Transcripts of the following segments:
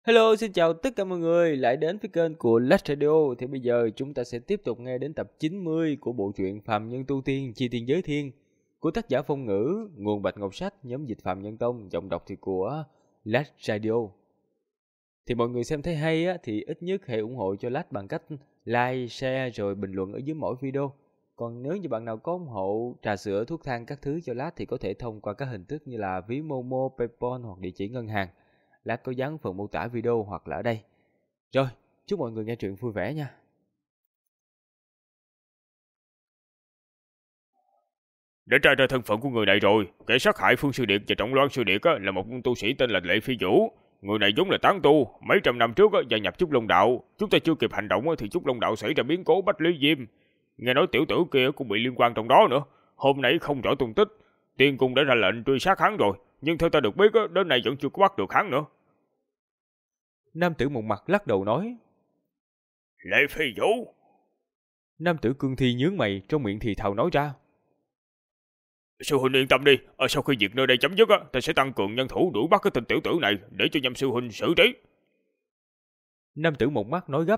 Hello, xin chào tất cả mọi người lại đến với kênh của Lách Radio. Thì bây giờ chúng ta sẽ tiếp tục nghe đến tập 90 của bộ truyện Phàm Nhân Tu Tiên Chi Tiên Giới Thiên của tác giả Phong Ngữ, nguồn Bạch Ngọc Sách, nhóm dịch Phạm Nhân Tông, giọng đọc thì của Lách Radio. Thì mọi người xem thấy hay á, thì ít nhất hãy ủng hộ cho Lách bằng cách like, share rồi bình luận ở dưới mỗi video. Còn nếu như bạn nào có ủng hộ trà sữa, thuốc thang các thứ cho Lách thì có thể thông qua các hình thức như là ví Momo, PayPal hoặc địa chỉ ngân hàng. Lát có dán phần mô tả video hoặc là ở đây. Rồi, chúc mọi người nghe truyện vui vẻ nha. Đã tra ra thân phận của người này rồi. Kẻ sát hại Phương Sư Điệt và Trọng Loan Sư Điệt là một tu sĩ tên là Lệ Phi Vũ. Người này vốn là tán tu, mấy trăm năm trước gia nhập Trúc Long Đạo. Chúng ta chưa kịp hành động thì Trúc Long Đạo xảy ra biến cố Bách Lý Diêm. Nghe nói tiểu tử kia cũng bị liên quan trong đó nữa. Hôm nay không rõ tung tích. Tiên cung đã ra lệnh truy sát hắn rồi, nhưng theo ta được biết đến nay vẫn chưa có bắt được hắn nữa. Nam tử một mặt lắc đầu nói. Lệ Phi Vũ. Nam tử Cương Thi nhướng mày, trong miệng thì thào nói ra. Sư huynh yên tâm đi, sau khi việc nơi đây chấm dứt ta sẽ tăng cường nhân thủ đuổi bắt cái tên tiểu tử này để cho nhâm sư huynh xử trí. Nam tử một mắt nói gấp.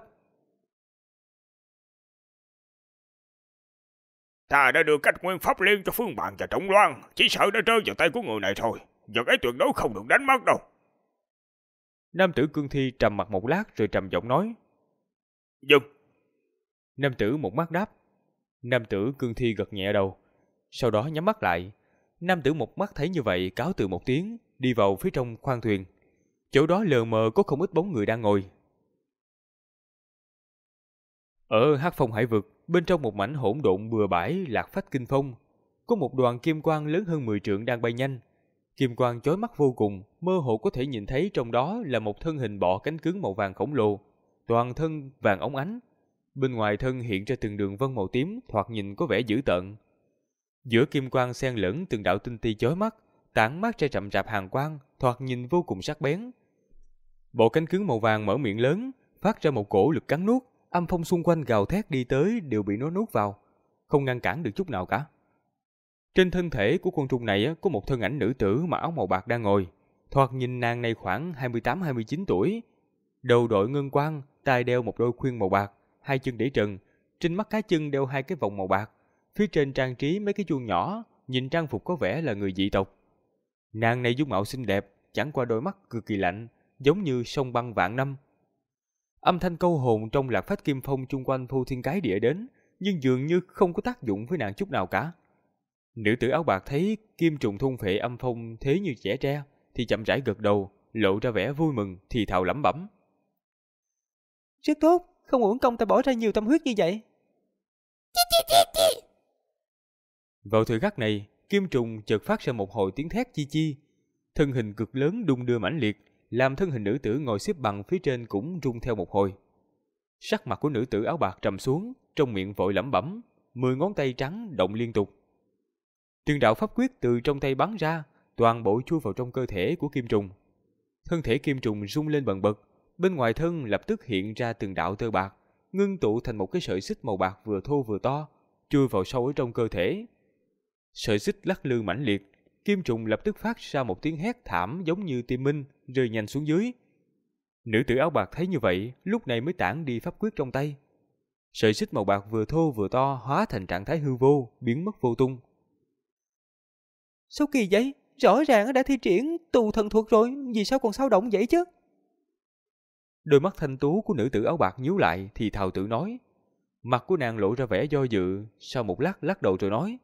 Ta đã đưa cách nguyên pháp liên cho Phương Bàn và Trọng Loan, chỉ sợ đã rơi vào tay của người này thôi. Vật ấy tuyệt đối không được đánh mất đâu. Nam tử Cương Thi trầm mặt một lát rồi trầm giọng nói. Dừng. Nam tử một mắt đáp. Nam tử Cương Thi gật nhẹ đầu, sau đó nhắm mắt lại. Nam tử một mắt thấy như vậy cáo từ một tiếng, đi vào phía trong khoang thuyền. Chỗ đó lờ mờ có không ít bóng người đang ngồi. Ở Hắc Phong Hải Vực, bên trong một mảnh hỗn độn bừa bãi lạc phách kinh phong, có một đoàn kim quang lớn hơn 10 trượng đang bay nhanh. Kim quang chói mắt vô cùng, mơ hồ có thể nhìn thấy trong đó là một thân hình bọ cánh cứng màu vàng khổng lồ, toàn thân vàng óng ánh. Bên ngoài thân hiện ra từng đường vân màu tím, thoạt nhìn có vẻ dữ tợn. Giữa kim quang xen lẫn từng đạo tinh ti chói mắt, tản mát ra rậm rạp hàn quang, thoạt nhìn vô cùng sắc bén. Bộ cánh cứng màu vàng mở miệng lớn, phát ra một cổ lực cắn nuốt, âm phong xung quanh gào thét đi tới đều bị nó nuốt vào, không ngăn cản được chút nào cả. Trên thân thể của con trùng này có một thân ảnh nữ tử mặc áo màu bạc đang ngồi, thoạt nhìn nàng này khoảng 28-29 tuổi, đầu đội ngân quan, tai đeo một đôi khuyên màu bạc, hai chân để trần, trên mắt cá chân đeo hai cái vòng màu bạc, phía trên trang trí mấy cái chuông nhỏ, nhìn trang phục có vẻ là người dị tộc. Nàng này dung mạo xinh đẹp, chẳng qua đôi mắt cực kỳ lạnh, giống như sông băng vạn năm. Âm thanh câu hồn trong lạc phách kim phong chung quanh phô thiên cái địa đến, nhưng dường như không có tác dụng với nàng chút nào cả. Nữ tử áo bạc thấy kim trùng thôn phệ âm phong thế như trẻ tre, thì chậm rãi gật đầu, lộ ra vẻ vui mừng, thì thào lẩm bẩm. Rất tốt, không uổng công ta bỏ ra nhiều tâm huyết như vậy. Vào thời khắc này, kim trùng chợt phát ra một hồi tiếng thét chi chi. Thân hình cực lớn đung đưa mãnh liệt, làm thân hình nữ tử ngồi xếp bằng phía trên cũng rung theo một hồi. Sắc mặt của nữ tử áo bạc trầm xuống, trong miệng vội lẩm bẩm, 10 ngón tay trắng động liên tục. Từng đạo pháp quyết từ trong tay bắn ra, toàn bộ chui vào trong cơ thể của kim trùng. Thân thể kim trùng rung lên bần bật, bên ngoài thân lập tức hiện ra từng đạo tơ bạc, ngưng tụ thành một cái sợi xích màu bạc vừa thô vừa to, chui vào sâu ở trong cơ thể. Sợi xích lắc lư mãnh liệt, kim trùng lập tức phát ra một tiếng hét thảm giống như tim minh, rơi nhanh xuống dưới. Nữ tử áo bạc thấy như vậy, lúc này mới tản đi pháp quyết trong tay. Sợi xích màu bạc vừa thô vừa to hóa thành trạng thái hư vô, biến mất vô tung. Sao kỳ vậy? Rõ ràng đã thi triển tù thần thuật rồi, vì sao còn sao động vậy chứ? Đôi mắt thanh tú của nữ tử áo bạc nhíu lại thì thào tự nói. Mặt của nàng lộ ra vẻ do dự, sau một lát lắc đầu rồi nói.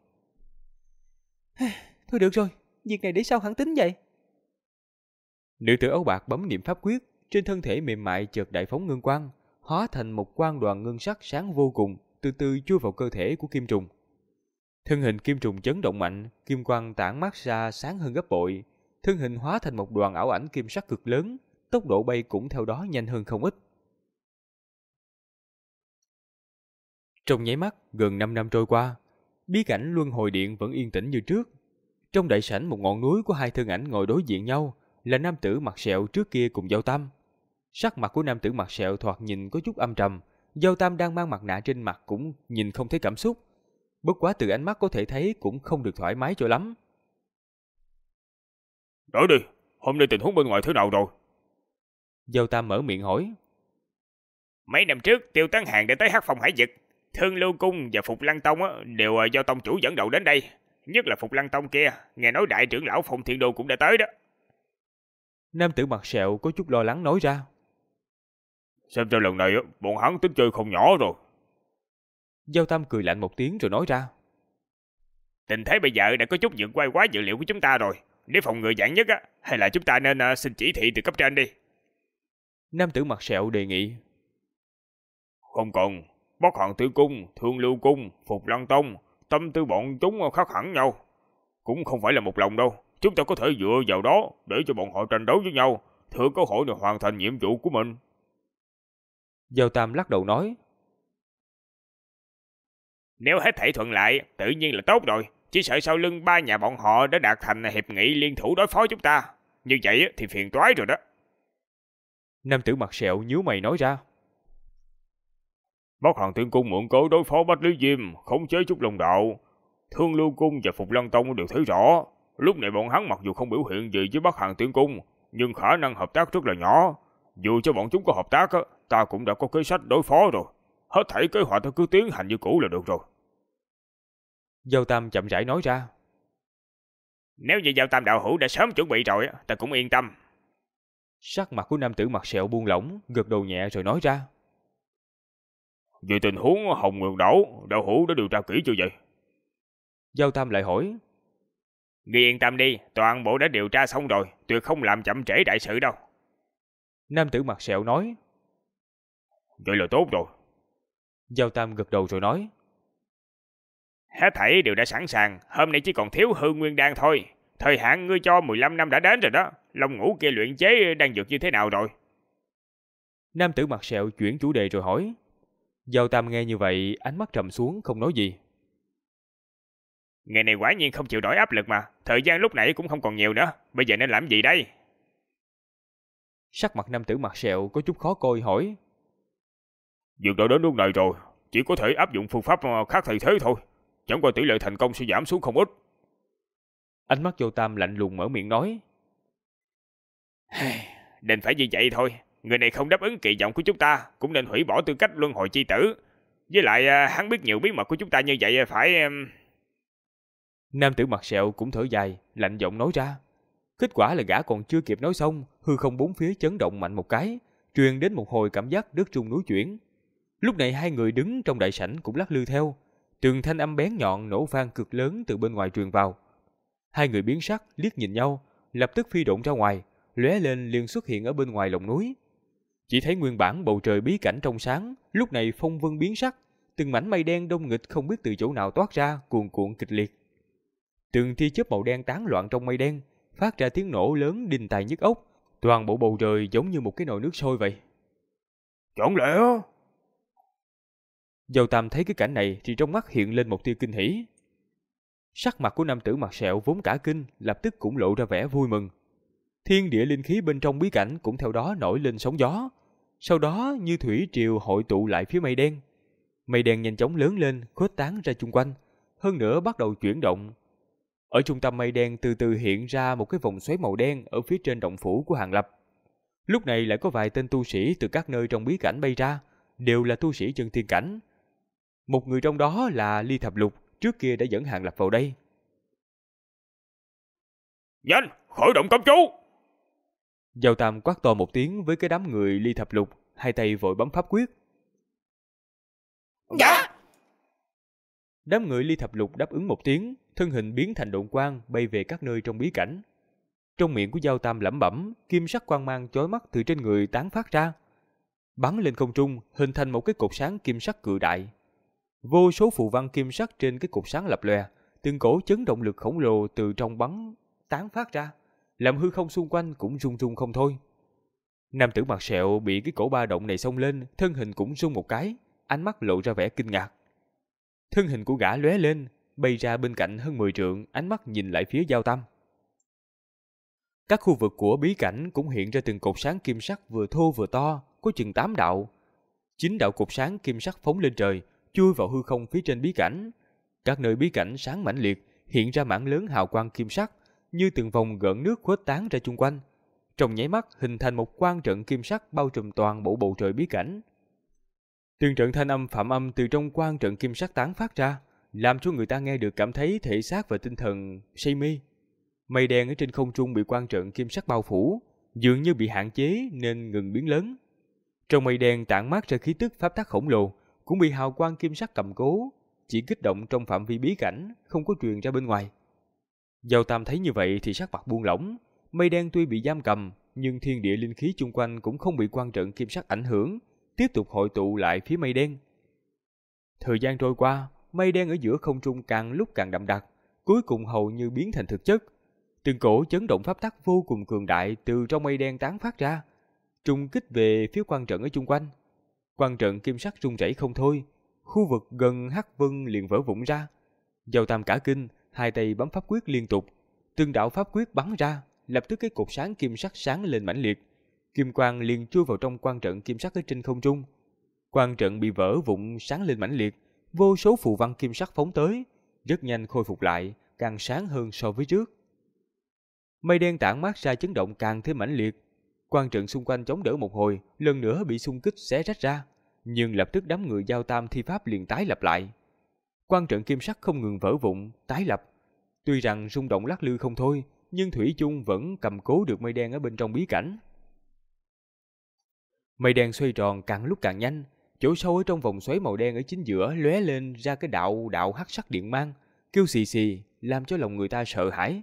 Thôi được rồi, việc này để sau hẳn tính vậy. Nữ tử áo bạc bấm niệm pháp quyết, trên thân thể mềm mại chợt đại phóng ngân quang, hóa thành một quang đoàn ngân sắc sáng vô cùng, từ từ chui vào cơ thể của kim trùng. Thân hình kim trùng chấn động mạnh, kim quang tản mát ra sáng hơn gấp bội, thân hình hóa thành một đoàn ảo ảnh kim sắc cực lớn, tốc độ bay cũng theo đó nhanh hơn không ít. Trong nháy mắt, gần 5 năm trôi qua, bí cảnh Luân Hồi Điện vẫn yên tĩnh như trước. Trong đại sảnh một ngọn núi có hai thân ảnh ngồi đối diện nhau, là nam tử mặt sẹo trước kia cùng Dao Tam. Sắc mặt của nam tử mặt sẹo thoạt nhìn có chút âm trầm, Dao Tam đang mang mặt nạ trên mặt cũng nhìn không thấy cảm xúc. Bất quá từ ánh mắt có thể thấy cũng không được thoải mái cho lắm. Nói đi, hôm nay tình huống bên ngoài thế nào rồi? Giao Tam mở miệng hỏi. Mấy năm trước Tiêu Tấn Hàng đã tới Hắc Phong Hải Vực, Thương Lưu Cung và Phục Lăng Tông đều do tông chủ dẫn đầu đến đây. Nhất là Phục Lăng Tông kia, nghe nói đại trưởng lão Phong Thiên Đô cũng đã tới đó. Nam tử mặt sẹo có chút lo lắng nói ra. Xem ra lần này bọn hắn tính chơi không nhỏ rồi. Giao Tam cười lạnh một tiếng rồi nói ra. Tình thế bây giờ đã có chút vượt qua quá dự liệu của chúng ta rồi. Để phòng ngừa vạn nhất hay là chúng ta nên xin chỉ thị từ cấp trên đi. Nam tử mặt sẹo đề nghị. Không cần, Bắc Hàn Tử Cung, Thương Lưu Cung, Phục Lăng Tông, tâm tư bọn chúng khác hẳn nhau. Cũng không phải là một lòng đâu. Chúng ta có thể dựa vào đó để cho bọn họ tranh đấu với nhau, thừa cơ hội để hoàn thành nhiệm vụ của mình. Giao Tam lắc đầu nói. Nếu hết thảy thuận lợi, tự nhiên là tốt rồi. Chỉ sợ sau lưng ba nhà bọn họ đã đạt thành hiệp nghị liên thủ đối phó chúng ta. Như vậy thì phiền toái rồi đó. Nam tử mặt sẹo nhíu mày nói ra. Bắc Hàn Tiên Cung mượn cớ đối phó Bách Lý Diêm, khống chế Trúc Long Đạo. Thương Lưu Cung và Phục Lăng Tông đều thấy rõ. Lúc này bọn hắn mặc dù không biểu hiện gì với Bắc Hàn Tiên Cung, nhưng khả năng hợp tác rất là nhỏ. Dù cho bọn chúng có hợp tác, ta cũng đã có kế sách đối phó rồi. Hết thảy kế hoạch cứ tiến hành như cũ là được rồi. Giao Tam chậm rãi nói ra. Nếu như Giao Tam đạo hữu đã sớm chuẩn bị rồi, ta cũng yên tâm. Sắc mặt của nam tử mặt sẹo buông lỏng, gật đầu nhẹ rồi nói ra. Về tình huống Hồng Nguyệt Đảo, đạo hữu đã điều tra kỹ chưa vậy? Giao Tam lại hỏi. Ngươi yên tâm đi, toàn bộ đã điều tra xong rồi, tuyệt không làm chậm trễ đại sự đâu. Nam tử mặt sẹo nói. Vậy là tốt rồi. Giao Tam gật đầu rồi nói. Hết thảy đều đã sẵn sàng, hôm nay chỉ còn thiếu hư nguyên đan thôi. Thời hạn ngươi cho 15 năm đã đến rồi đó. Long ngũ kia luyện chế đang dược như thế nào rồi? Nam tử mặt sẹo chuyển chủ đề rồi hỏi. Giao Tam nghe như vậy, ánh mắt trầm xuống không nói gì. Ngày này quả nhiên không chịu nổi áp lực mà. Thời gian lúc nãy cũng không còn nhiều nữa. Bây giờ nên làm gì đây? Sắc mặt nam tử mặt sẹo có chút khó coi hỏi. Dược đã đến lúc này rồi, chỉ có thể áp dụng phương pháp khác thay thế thôi. Chẳng qua tỷ lệ thành công sẽ giảm xuống không ít. Ánh mắt Giao Tam lạnh lùng mở miệng nói. Nên phải như vậy thôi. Người này không đáp ứng kỳ vọng của chúng ta, cũng nên hủy bỏ tư cách luân hồi chi tử. Với lại hắn biết nhiều bí mật của chúng ta như vậy phải... Nam tử mặt sẹo cũng thở dài, lạnh giọng nói ra. Kết quả là gã còn chưa kịp nói xong, hư không bốn phía chấn động mạnh một cái, truyền đến một hồi cảm giác đất rung núi chuyển. Lúc này hai người đứng trong đại sảnh cũng lắc lư theo, từng thanh âm bén nhọn nổ vang cực lớn từ bên ngoài truyền vào. Hai người biến sắc, liếc nhìn nhau, lập tức phi độn ra ngoài, lóe lên liền xuất hiện ở bên ngoài lòng núi. Chỉ thấy nguyên bản bầu trời bí cảnh trong sáng, lúc này phong vân biến sắc, từng mảnh mây đen đông nghịch không biết từ chỗ nào toát ra, cuồn cuộn kịch liệt. Từng tia chớp màu đen tán loạn trong mây đen, phát ra tiếng nổ lớn đinh tai nhức óc, toàn bộ bầu trời giống như một cái nồi nước sôi vậy. Chẳng lẽ... Giao Tam thấy cái cảnh này thì trong mắt hiện lên một tia kinh hỉ. Sắc mặt của nam tử mặt sẹo vốn cả kinh, lập tức cũng lộ ra vẻ vui mừng. Thiên địa linh khí bên trong bí cảnh cũng theo đó nổi lên sóng gió, sau đó như thủy triều hội tụ lại phía mây đen. Mây đen nhanh chóng lớn lên, khuếch tán ra chung quanh, hơn nữa bắt đầu chuyển động. Ở trung tâm mây đen từ từ hiện ra một cái vòng xoáy màu đen ở phía trên động phủ của Hàng Lập. Lúc này lại có vài tên tu sĩ từ các nơi trong bí cảnh bay ra, đều là tu sĩ chân thiên cảnh. Một người trong đó là Ly Thập Lục, trước kia đã dẫn Hàng Lập vào đây. Nhanh, khởi động cấm chú! Giao Tam quát to một tiếng với cái đám người Ly Thập Lục, hai tay vội bấm pháp quyết. Dạ! Đám người Ly Thập Lục đáp ứng một tiếng, thân hình biến thành độn quang bay về các nơi trong bí cảnh. Trong miệng của Giao Tam lẩm bẩm, kim sắc quang mang chói mắt từ trên người tán phát ra, bắn lên không trung, hình thành một cái cột sáng kim sắc cự đại. Vô số phù văn kim sắc trên cái cột sáng lập lòe, từng cổ chấn động lực khổng lồ từ trong bắn tán phát ra, làm hư không xung quanh cũng rung rung không thôi. Nam tử mặt sẹo bị cái cổ ba động này xông lên, thân hình cũng rung một cái, ánh mắt lộ ra vẻ kinh ngạc. Thân hình của gã lóe lên, bay ra bên cạnh hơn 10 trượng, ánh mắt nhìn lại phía Giao Tam. Các khu vực của bí cảnh cũng hiện ra từng cột sáng kim sắc vừa thô vừa to, có chừng 8 đạo. 9 đạo cột sáng kim sắc phóng lên trời, chui vào hư không phía trên bí cảnh. Các nơi bí cảnh sáng mãnh liệt, hiện ra mảng lớn hào quang kim sắc, như từng vòng gợn nước khuếch tán ra chung quanh. trong nháy mắt hình thành một quang trận kim sắc bao trùm toàn bộ bầu trời bí cảnh. Từng trận thanh âm phạm âm từ trong quang trận kim sắc tán phát ra, làm cho người ta nghe được cảm thấy thể xác và tinh thần say mê. Mây đen ở trên không trung bị quang trận kim sắc bao phủ, dường như bị hạn chế nên ngừng biến lớn. Trong mây đen tản mát ra khí tức pháp tắc khổng lồ, cũng bị hào quang kim sắc cầm cố, chỉ kích động trong phạm vi bí cảnh, không có truyền ra bên ngoài. Giao Tam thấy như vậy thì sắc mặt buông lỏng, mây đen tuy bị giam cầm, nhưng thiên địa linh khí chung quanh cũng không bị quang trận kim sắc ảnh hưởng, tiếp tục hội tụ lại phía mây đen. Thời gian trôi qua, mây đen ở giữa không trung càng lúc càng đậm đặc, cuối cùng hầu như biến thành thực chất. Từng cổ chấn động pháp tắc vô cùng cường đại từ trong mây đen tán phát ra, trùng kích về phía quang trận ở chung quanh. Quang trận kim sắc rung rẩy không thôi, khu vực gần Hắc Vân liền vỡ vụn ra. Giao Tam cả kinh, hai tay bấm pháp quyết liên tục, từng đạo pháp quyết bắn ra, lập tức cái cột sáng kim sắc sáng lên mãnh liệt, kim quang liền chui vào trong quang trận kim sắc ở trên không trung. Quang trận bị vỡ vụn sáng lên mãnh liệt, vô số phù văn kim sắc phóng tới, rất nhanh khôi phục lại, càng sáng hơn so với trước. Mây đen tản mát ra chấn động càng thêm mãnh liệt, quang trận xung quanh chống đỡ một hồi, lần nữa bị xung kích xé rách ra, nhưng lập tức đám người Giao Tam thi pháp liền tái lập lại. Quang trận kim sắc không ngừng vỡ vụn, tái lập. Tuy rằng rung động lắc lư không thôi, nhưng thủy chung vẫn cầm cố được mây đen ở bên trong bí cảnh. Mây đen xoay tròn càng lúc càng nhanh, chỗ sâu ở trong vòng xoáy màu đen ở chính giữa lóe lên ra cái đạo hắc sắc điện mang, kêu xì xì, làm cho lòng người ta sợ hãi.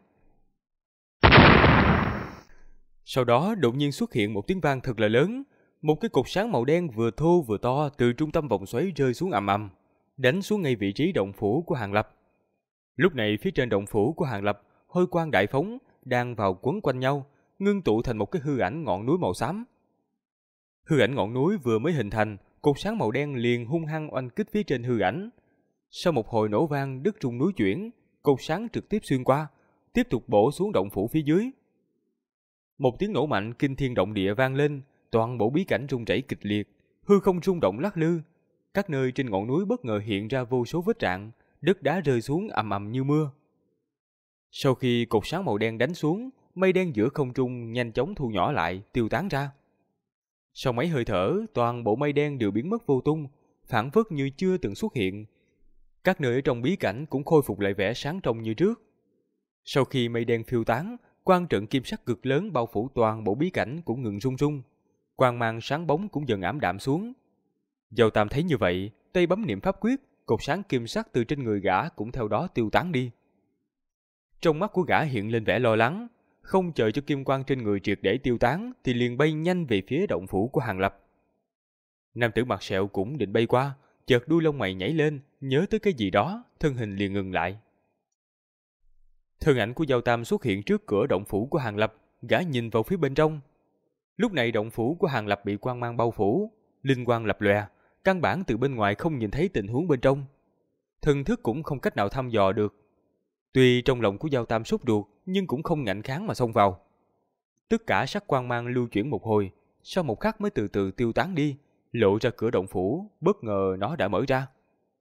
Sau đó đột nhiên xuất hiện một tiếng vang thật là lớn, một cái cột sáng màu đen vừa thô vừa to từ trung tâm vòng xoáy rơi xuống ầm ầm, đánh xuống ngay vị trí động phủ của Hàng Lập. Lúc này phía trên động phủ của Hàng Lập, hôi quang đại phóng đang vào quấn quanh nhau, ngưng tụ thành một cái hư ảnh ngọn núi màu xám. Hư ảnh ngọn núi vừa mới hình thành, cột sáng màu đen liền hung hăng oanh kích phía trên hư ảnh. Sau một hồi nổ vang đất rung núi chuyển, cột sáng trực tiếp xuyên qua, tiếp tục bổ xuống động phủ phía dưới. Một tiếng nổ mạnh kinh thiên động địa vang lên, toàn bộ bí cảnh rung rẩy kịch liệt, hư không rung động lắc lư. Các nơi trên ngọn núi bất ngờ hiện ra vô số vết rạn, đất đá rơi xuống ầm ầm như mưa. Sau khi cột sáng màu đen đánh xuống, mây đen giữa không trung nhanh chóng thu nhỏ lại, tiêu tán ra. Sau mấy hơi thở, toàn bộ mây đen đều biến mất vô tung, phảng phất như chưa từng xuất hiện. Các nơi ở trong bí cảnh cũng khôi phục lại vẻ sáng trong như trước. Sau khi mây đen phiêu tán, quang trận kim sắc cực lớn bao phủ toàn bộ bí cảnh cũng ngừng rung rung, quang mang sáng bóng cũng dần ảm đạm xuống. Giao Tam thấy như vậy, tay bấm niệm pháp quyết, cột sáng kim sắc từ trên người gã cũng theo đó tiêu tán đi. Trong mắt của gã hiện lên vẻ lo lắng, không chờ cho kim quang trên người triệt để tiêu tán thì liền bay nhanh về phía động phủ của Hàng Lập. Nam tử mặt sẹo cũng định bay qua, chợt đuôi lông mày nhảy lên, nhớ tới cái gì đó, thân hình liền ngừng lại. Thân ảnh của Giao Tam xuất hiện trước cửa động phủ của Hàng Lập, gã nhìn vào phía bên trong. Lúc này động phủ của Hàng Lập bị quang mang bao phủ, linh quang lập lòe, căn bản từ bên ngoài không nhìn thấy tình huống bên trong. Thần thức cũng không cách nào thăm dò được. Tuy trong lòng của Giao Tam sốt ruột, nhưng cũng không ngạnh kháng mà xông vào. Tất cả sắc quang mang lưu chuyển một hồi, sau một khắc mới từ từ tiêu tán đi, lộ ra cửa động phủ, bất ngờ nó đã mở ra.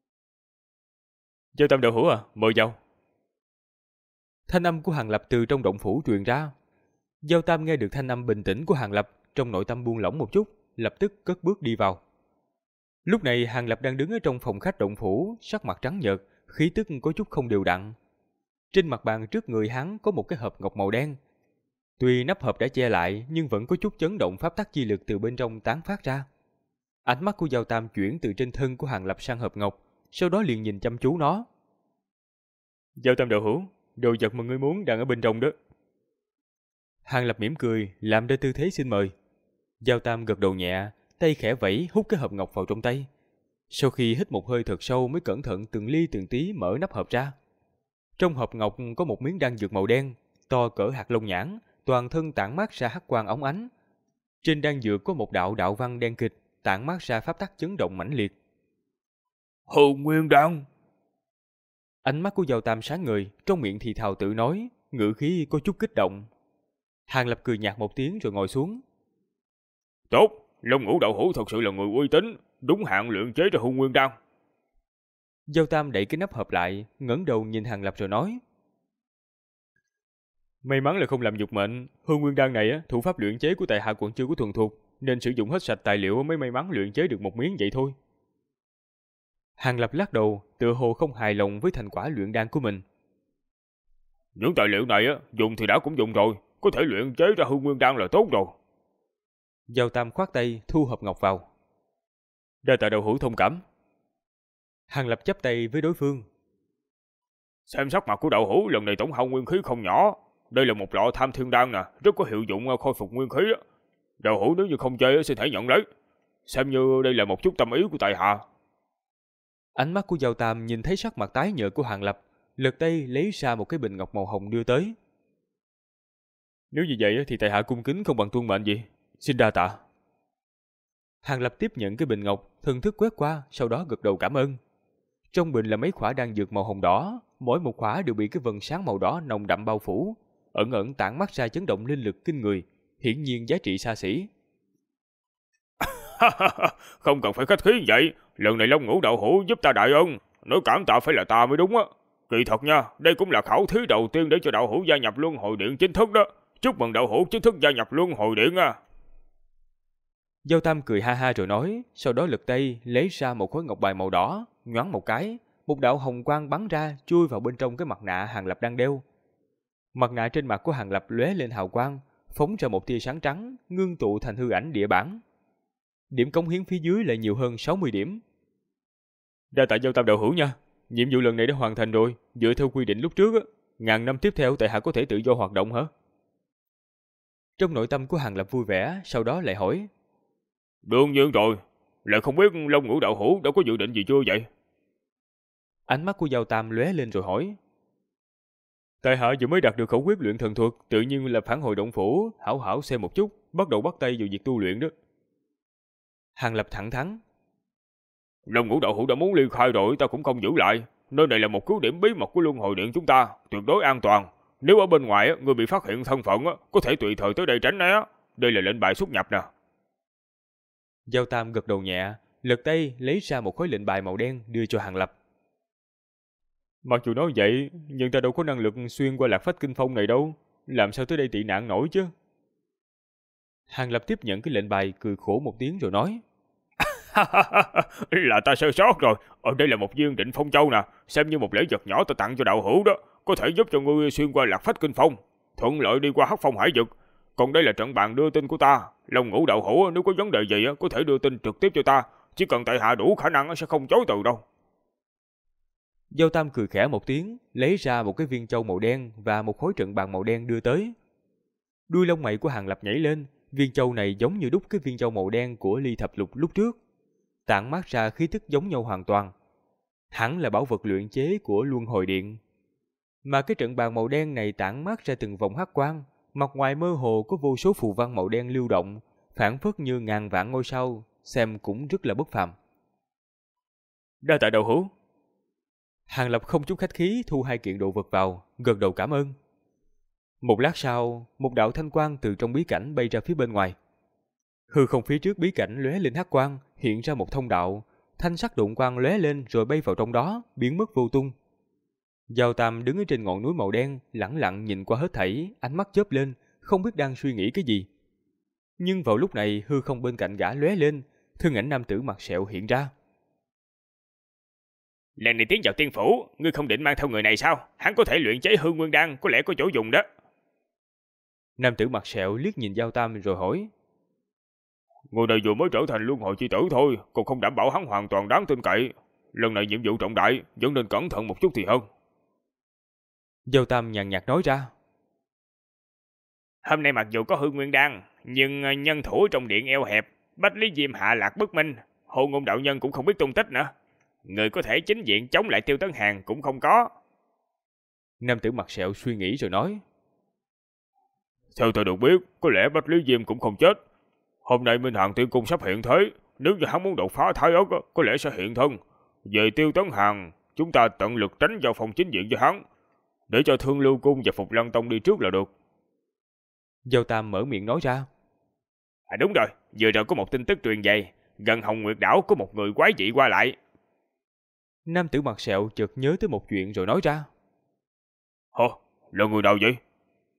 Giao Tam đạo hữu à, mời vào. Thanh âm của Hàng Lập từ trong động phủ truyền ra. Giao Tam nghe được thanh âm bình tĩnh của Hàng Lập, trong nội tâm buông lỏng một chút, lập tức cất bước đi vào. Lúc này Hàng Lập đang đứng ở trong phòng khách động phủ, sắc mặt trắng nhợt, khí tức có chút không đều đặn. Trên mặt bàn trước người hắn có một cái hộp ngọc màu đen. Tuy nắp hộp đã che lại, nhưng vẫn có chút chấn động pháp tắc chi lực từ bên trong tán phát ra. Ánh mắt của Giao Tam chuyển từ trên thân của Hàng Lập sang hộp ngọc, sau đó liền nhìn chăm chú nó. Giao Tam đạo hữu, đồ vật mà ngươi muốn đang ở bên trong đó. Hàng Lập mỉm cười, làm ra tư thế xin mời. Giao Tam gật đầu nhẹ, tay khẽ vẫy hút cái hộp ngọc vào trong tay. Sau khi hít một hơi thật sâu mới cẩn thận từng ly từng tí mở nắp hộp ra. Trong hộp ngọc có một miếng đan dược màu đen, to cỡ hạt lông nhãn, toàn thân tản mát ra hắc quang óng ánh. Trên đan dược có một đạo văn đen kịch, tản mát ra pháp tắc chấn động mãnh liệt. Hồn Nguyên Đan. Ánh mắt của Giao Tam sáng ngời, trong miệng thì thào tự nói, ngữ khí có chút kích động. Hàng Lập cười nhạt một tiếng rồi ngồi xuống. Tốt, Long Ngũ đạo hữu thật sự là người uy tín, đúng hạn luyện chế ra Hồn Nguyên Đan. Giao Tam đẩy cái nắp hộp lại, ngẩng đầu nhìn Hàng Lập rồi nói. May mắn là không làm nhục mệnh, hương nguyên đan này thủ pháp luyện chế của tại hạ còn chưa có thuần thục, nên sử dụng hết sạch tài liệu mới may mắn luyện chế được một miếng vậy thôi. Hàng Lập lắc đầu, tựa hồ không hài lòng với thành quả luyện đan của mình. Những tài liệu này dùng thì đã cũng dùng rồi, có thể luyện chế ra hương nguyên đan là tốt rồi. Giao Tam khoát tay thu hộp ngọc vào. Đa tạ đạo hữu thông cảm. Hàng Lập chắp tay với đối phương. Xem sắc mặt của đạo hữu lần này tổng hao nguyên khí không nhỏ. Đây là một lọ tham thiên đan nè, rất có hiệu dụng khôi phục nguyên khí. Đạo hữu nếu như không chơi xin hãy nhận lấy. Xem như đây là một chút tâm ý của tại hạ. Ánh mắt của Giao Tam nhìn thấy sắc mặt tái nhợt của Hàng Lập, lật tay lấy ra một cái bình ngọc màu hồng đưa tới. Nếu như vậy thì tại hạ cung kính không bằng tuân mệnh gì. Xin đa tạ. Hàng Lập tiếp nhận cái bình ngọc, thần thức quét qua, sau đó gật đầu cảm ơn. Trong bình là mấy khỏa đan dược màu hồng đỏ, mỗi một khỏa đều bị cái vầng sáng màu đỏ nồng đậm bao phủ, ẩn ẩn tản mát ra chấn động linh lực kinh người, hiển nhiên giá trị xa xỉ. Không cần phải khách khí vậy, lần này Long Ngũ đạo hữu giúp ta đại ân, nói cảm tạ phải là ta mới đúng á. Kỳ thật nha, đây cũng là khảo thí đầu tiên để cho đạo hữu gia nhập Luân Hồi Điện chính thức đó. Chúc mừng đạo hữu chính thức gia nhập Luân Hồi Điện à. Giao Tam cười ha ha rồi nói, sau đó lật tay lấy ra một khối ngọc bài màu đỏ, nhoáng một cái, một đạo hồng quang bắn ra chui vào bên trong cái mặt nạ Hàng Lập đang đeo. Mặt nạ trên mặt của Hàng Lập lóe lên hào quang, phóng ra một tia sáng trắng, ngưng tụ thành hư ảnh địa bản. Điểm cống hiến phía dưới lại nhiều hơn 60 điểm. Đa tạ Giao Tam đạo hữu nha, nhiệm vụ lần này đã hoàn thành rồi, dựa theo quy định lúc trước ngàn năm tiếp theo tại hạ có thể tự do hoạt động hả? Trong nội tâm của Hàng Lập vui vẻ, sau đó lại hỏi. Đương nhiên rồi, lại không biết Long Ngũ đạo hữu đã có dự định gì chưa vậy? Ánh mắt của Giao Tam lóe lên rồi hỏi. Tại hạ vừa mới đạt được khẩu quyết luyện thần thuật, tự nhiên là phản hồi động phủ, hảo hảo xem một chút, bắt đầu bắt tay vào việc tu luyện đó. Hàng Lập thẳng thắn. Long Ngũ đạo hữu đã muốn ly khai rồi, ta cũng không giữ lại. Nơi này là một cứ điểm bí mật của Luân Hồi Điện chúng ta, tuyệt đối an toàn. Nếu ở bên ngoài người bị phát hiện thân phận có thể tùy thời tới đây tránh né. Đây là lệnh bài xuất nhập nè. Giao Tam gật đầu nhẹ, lật tay lấy ra một khối lệnh bài màu đen đưa cho Hàng Lập. Mặc dù nói vậy, nhưng ta đâu có năng lực xuyên qua Lạc Phách Kinh Phong này đâu, làm sao tới đây tị nạn nổi chứ? Hàng Lập tiếp nhận cái lệnh bài cười khổ một tiếng rồi nói. Là ta sơ sót rồi, ở đây là một viên Định Phong Châu nè, xem như một lễ vật nhỏ ta tặng cho đạo hữu đó, có thể giúp cho ngươi xuyên qua Lạc Phách Kinh Phong, thuận lợi đi qua Hắc Phong Hải Vực. Còn đây là trận bàn đưa tin của ta, Long Ngũ đạo hữu nếu có vấn đề gì có thể đưa tin trực tiếp cho ta, chỉ cần tại hạ đủ khả năng sẽ không chối từ đâu. Giao Tam cười khẽ một tiếng, lấy ra một cái viên châu màu đen và một khối trận bàn màu đen đưa tới. Đuôi lông mày của Hàng Lập nhảy lên, viên châu này giống như đúc cái viên châu màu đen của Ly Thập Lục lúc trước, tản mát ra khí tức giống nhau hoàn toàn. Hẳn là bảo vật luyện chế của Luân Hồi Điện. Mà cái trận bàn màu đen này tản mát ra từng vòng hắc quang, mặt ngoài mơ hồ có vô số phù văn màu đen lưu động, phảng phất như ngàn vạn ngôi sao, xem cũng rất là bất phàm. Đa tạ đạo hữu. Hàng Lập không chút khách khí thu hai kiện đồ vật vào, gật đầu cảm ơn. Một lát sau, một đạo thanh quang từ trong bí cảnh bay ra phía bên ngoài. Hư không phía trước bí cảnh lóe lên hắc quang, hiện ra một thông đạo, thanh sắc độn quang lóe lên rồi bay vào trong đó, biến mất vô tung. Giao Tam đứng ở trên ngọn núi màu đen, lẳng lặng nhìn qua hết thảy, ánh mắt chớp lên, không biết đang suy nghĩ cái gì. Nhưng vào lúc này, hư không bên cạnh gã lóe lên, thân ảnh nam tử mặt sẹo hiện ra. Lần này tiến vào tiên phủ, ngươi không định mang theo người này sao? Hắn có thể luyện chế hương nguyên đan, có lẽ có chỗ dùng đó. Nam tử mặt sẹo liếc nhìn Giao Tam rồi hỏi. Người này vừa mới trở thành luân hồi chi tử thôi, còn không đảm bảo hắn hoàn toàn đáng tin cậy. Lần này nhiệm vụ trọng đại, vẫn nên cẩn thận một chút thì hơn. Giao Tam nhàn nhạt nói ra. Hôm nay mặc dù có hương nguyên đan, nhưng nhân thủ trong điện eo hẹp, Bách Lý Diêm hạ lạc bất minh, Hồ Ngôn đạo nhân cũng không biết tung tích nữa. Người có thể chính diện chống lại Tiêu Tấn Hàn cũng không có. Nam tử mặt sẹo suy nghĩ rồi nói. Theo tôi được biết, có lẽ Bách Lý Diêm cũng không chết. Hôm nay Minh Hàn Tiên Cung sắp hiện thế, nếu như hắn muốn đột phá Thái Ất, có lẽ sẽ hiện thân. Về Tiêu Tấn Hàn, chúng ta tận lực tránh giao phong chính diện với hắn, để cho Thương Lưu Cung và Phục Lăng Tông đi trước là được. Giao Tam mở miệng nói ra. Đúng rồi, vừa rồi có một tin tức truyền về, gần Hồng Nguyệt Đảo có một người quái dị qua lại. Nam tử mặt sẹo chợt nhớ tới một chuyện rồi nói ra. Hả? Là người nào vậy?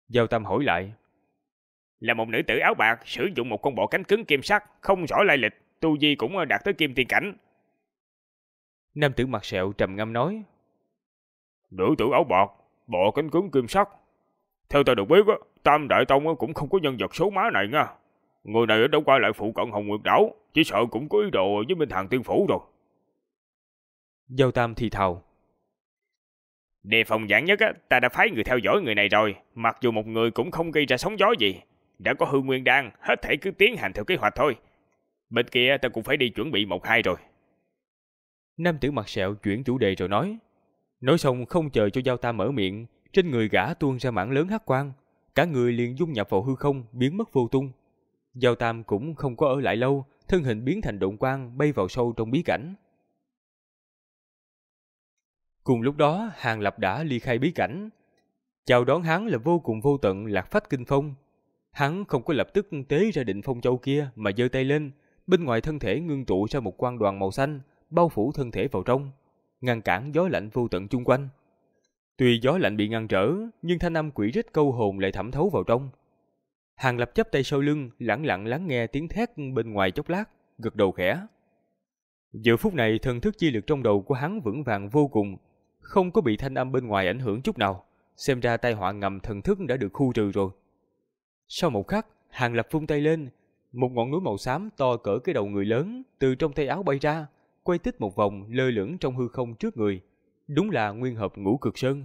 Giao Tam hỏi lại. Là một nữ tử áo bạc sử dụng một con bọ cánh cứng kim sắc, không rõ lai lịch, tu vi cũng đạt tới kim tiên cảnh. Nam tử mặt sẹo trầm ngâm nói. Nữ tử áo bạc, bọ cánh cứng kim sắc. Theo ta được biết, Tam Đại Tông cũng không có nhân vật số má này nha. Người này đã qua lại phụ cận Hồng Nguyệt Đảo, chỉ sợ cũng có ý đồ với Minh Hàn Tiên Phủ rồi. Giao Tam thì thào. Đề phòng vạn nhất, ta đã phái người theo dõi người này rồi, mặc dù một người cũng không gây ra sóng gió gì. Đã có Hư Nguyên Đan, hết thảy cứ tiến hành theo kế hoạch thôi. Bên kia ta cũng phải đi chuẩn bị 1-2 rồi. Nam tử mặt sẹo chuyển chủ đề rồi nói. Nói xong không chờ cho Giao Tam mở miệng, trên người gã tuôn ra mảng lớn hắc quang, cả người liền dung nhập vào hư không, biến mất vô tung. Giao Tam cũng không có ở lại lâu, thân hình biến thành độn quang bay vào sâu trong bí cảnh. Cùng lúc đó, Hàng Lập đã ly khai bí cảnh. Chào đón hắn là vô cùng vô tận Lạc Phách Kinh Phong. Hắn không có lập tức tế ra Định Phong Châu kia mà giơ tay lên, bên ngoài thân thể ngưng tụ ra một quang đoàn màu xanh, bao phủ thân thể vào trong, ngăn cản gió lạnh vô tận chung quanh. Tuy gió lạnh bị ngăn trở, nhưng thanh âm quỷ rít câu hồn lại thẩm thấu vào trong. Hàng Lập chắp tay sau lưng, lẳng lặng lắng nghe tiếng thét bên ngoài chốc lát, gật đầu khẽ. Giờ phút này thần thức chi lực trong đầu của hắn vững vàng vô cùng, không có bị thanh âm bên ngoài ảnh hưởng chút nào, xem ra tai họa ngầm thần thức đã được khu trừ rồi. Sau một khắc, Hàng Lập vung tay lên, một ngọn núi màu xám to cỡ cái đầu người lớn từ trong tay áo bay ra, quay tích một vòng lơ lửng trong hư không trước người, đúng là nguyên hợp Ngũ Cực Sơn.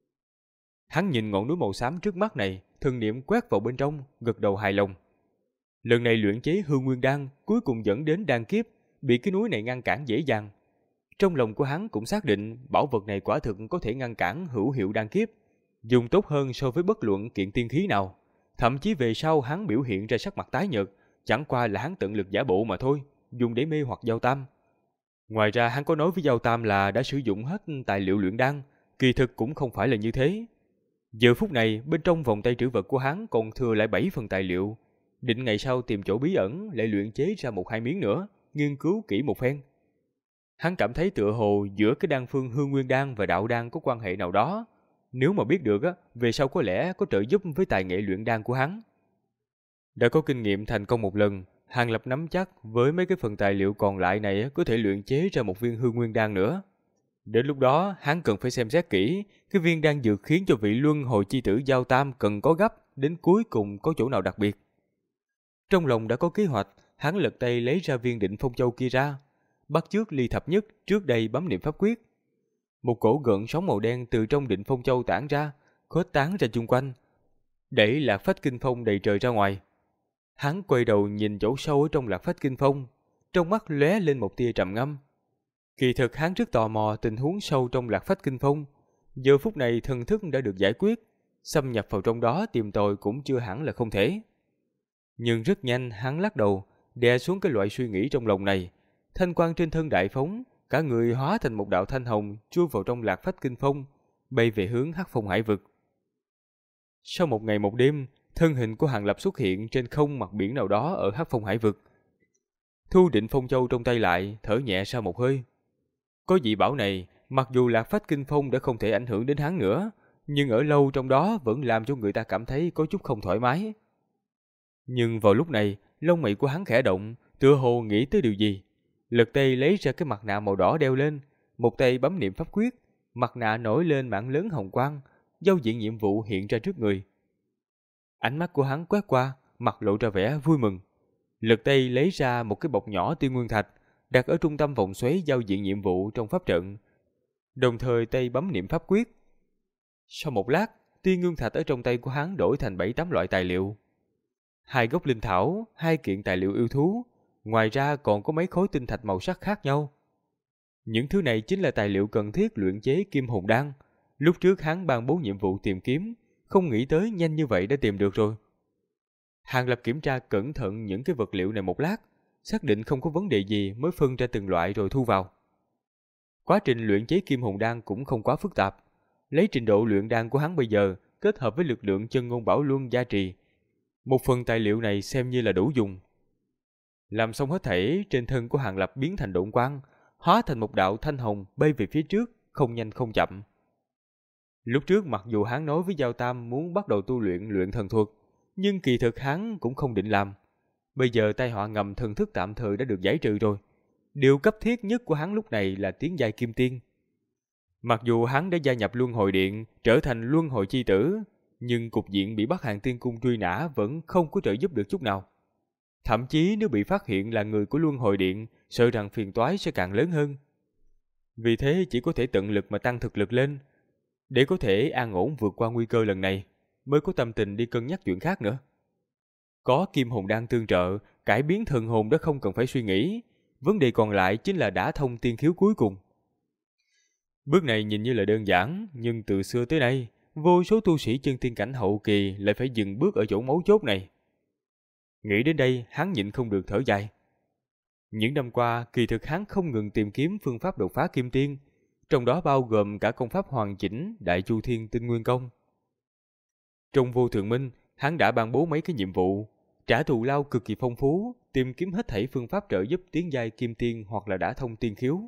Hắn nhìn ngọn núi màu xám trước mắt này, thần niệm quét vào bên trong, gật đầu hài lòng. Lần này luyện chế Hư Nguyên Đan cuối cùng dẫn đến đan kiếp, bị cái núi này ngăn cản dễ dàng. Trong lòng của hắn cũng xác định bảo vật này quả thực có thể ngăn cản hữu hiệu đan kiếp, dùng tốt hơn so với bất luận kiện tiên khí nào. Thậm chí về sau hắn biểu hiện ra sắc mặt tái nhợt, chẳng qua là hắn tận lực giả bộ mà thôi, dùng để mê hoặc Giao Tam. Ngoài ra hắn có nói với Giao Tam là đã sử dụng hết tài liệu luyện đan, kỳ thực cũng không phải là như thế. Giờ phút này, bên trong vòng tay trữ vật của hắn còn thừa lại 7 phần tài liệu, định ngày sau tìm chỗ bí ẩn lại luyện chế ra 1-2 miếng nữa, nghiên cứu kỹ một phen. Hắn cảm thấy tựa hồ giữa cái đan phương Hư Nguyên Đan và đạo đan có quan hệ nào đó, nếu mà biết được về sau có lẽ có trợ giúp với tài nghệ luyện đan của hắn. Đã có kinh nghiệm thành công một lần, Hàng Lập nắm chắc với mấy cái phần tài liệu còn lại này có thể luyện chế ra một viên Hư Nguyên Đan nữa. Đến lúc đó, hắn cần phải xem xét kỹ cái viên đan dược khiến cho vị luân hồi chi tử Giao Tam cần có gấp, đến cuối cùng có chỗ nào đặc biệt. Trong lòng đã có kế hoạch, hắn lật tay lấy ra viên Định Phong Châu kia ra, bắt chước Ly Thập Nhất trước đây bấm niệm pháp quyết. Một cổ gợn sóng màu đen từ trong Định Phong Châu tản ra, khuếch tán ra chung quanh, đẩy Lạc Phách Kinh Phong đầy trời ra ngoài. Hắn quay đầu nhìn chỗ sâu ở trong Lạc Phách Kinh Phong, trong mắt lóe lên một tia trầm ngâm. Kỳ thực hắn rất tò mò tình huống sâu trong Lạc Phách Kinh Phong. Giờ phút này thần thức đã được giải quyết, xâm nhập vào trong đó tìm tòi cũng chưa hẳn là không thể. Nhưng rất nhanh hắn lắc đầu, đè xuống cái loại suy nghĩ trong lòng này. Thanh quang trên thân đại phóng, cả người hóa thành một đạo thanh hồng chui vào trong Lạc Phách Kinh Phong, bay về hướng Hắc Phong Hải vực. Sau một ngày một đêm, thân hình của Hàng Lập xuất hiện trên không mặt biển nào đó ở Hắc Phong Hải vực. Thu Định Phong Châu trong tay lại, thở nhẹ ra một hơi. Có dị bảo này, mặc dù Lạc Phách Kinh Phong đã không thể ảnh hưởng đến hắn nữa, nhưng ở lâu trong đó vẫn làm cho người ta cảm thấy có chút không thoải mái. Nhưng vào lúc này, lông mày của hắn khẽ động, tựa hồ nghĩ tới điều gì. Lật tay lấy ra cái mặt nạ màu đỏ đeo lên, một tay bấm niệm pháp quyết, mặt nạ nổi lên mảng lớn hồng quang, giao diện nhiệm vụ hiện ra trước người. Ánh mắt của hắn quét qua, mặt lộ ra vẻ vui mừng. Lật tay lấy ra một cái bọc nhỏ tiên nguyên thạch, đặt ở trung tâm vòng xoáy giao diện nhiệm vụ trong pháp trận. Đồng thời tay bấm niệm pháp quyết. Sau một lát, tiên nguyên thạch ở trong tay của hắn đổi thành 7-8 loại tài liệu. 2 gốc linh thảo, 2 kiện tài liệu yêu thú, ngoài ra còn có mấy khối tinh thạch màu sắc khác nhau. Những thứ này chính là tài liệu cần thiết luyện chế Kim Hồn Đan. Lúc trước hắn ban bố nhiệm vụ tìm kiếm, không nghĩ tới nhanh như vậy đã tìm được rồi. Hàng Lập kiểm tra cẩn thận những cái vật liệu này một lát, xác định không có vấn đề gì mới phân ra từng loại rồi thu vào. Quá trình luyện chế Kim Hồn Đan cũng không quá phức tạp. Lấy trình độ luyện đan của hắn bây giờ, kết hợp với lực lượng chân ngôn bảo luân gia trì, một phần tài liệu này xem như là đủ dùng. Làm xong hết thảy, trên thân của Hàng Lập biến thành độn quang, hóa thành một đạo thanh hồng bay về phía trước, không nhanh không chậm. Lúc trước mặc dù hắn nói với Giao Tam muốn bắt đầu tu luyện thần thuật, nhưng kỳ thực hắn cũng không định làm. Bây giờ tai họa ngầm thần thức tạm thời đã được giải trừ rồi. Điều cấp thiết nhất của hắn lúc này là tiến giai kim tiên. Mặc dù hắn đã gia nhập Luân Hồi Điện, trở thành Luân Hồi chi tử, nhưng cục diện bị Bắc Hàng Tiên Cung truy nã vẫn không có trợ giúp được chút nào. Thậm chí nếu bị phát hiện là người của Luân Hồi Điện, sợ rằng phiền toái sẽ càng lớn hơn. Vì thế chỉ có thể tận lực mà tăng thực lực lên, để có thể an ổn vượt qua nguy cơ lần này, mới có tâm tình đi cân nhắc chuyện khác nữa. Có Kim Hồn Đan tương trợ, cải biến thần hồn đã không cần phải suy nghĩ. Vấn đề còn lại chính là đả thông tiên khiếu cuối cùng. Bước này nhìn như là đơn giản, nhưng từ xưa tới nay, vô số tu sĩ chân tiên cảnh hậu kỳ lại phải dừng bước ở chỗ mấu chốt này. Nghĩ đến đây, hắn nhịn không được thở dài. Những năm qua, kỳ thực hắn không ngừng tìm kiếm phương pháp đột phá kim tiên, trong đó bao gồm cả công pháp hoàn chỉnh Đại Chu Thiên Tinh Nguyên Công. Trong Vô Thượng Minh, hắn đã ban bố mấy cái nhiệm vụ, trả thù lao cực kỳ phong phú, tìm kiếm hết thảy phương pháp trợ giúp tiến giai kim tiên hoặc là đả thông tiên khiếu.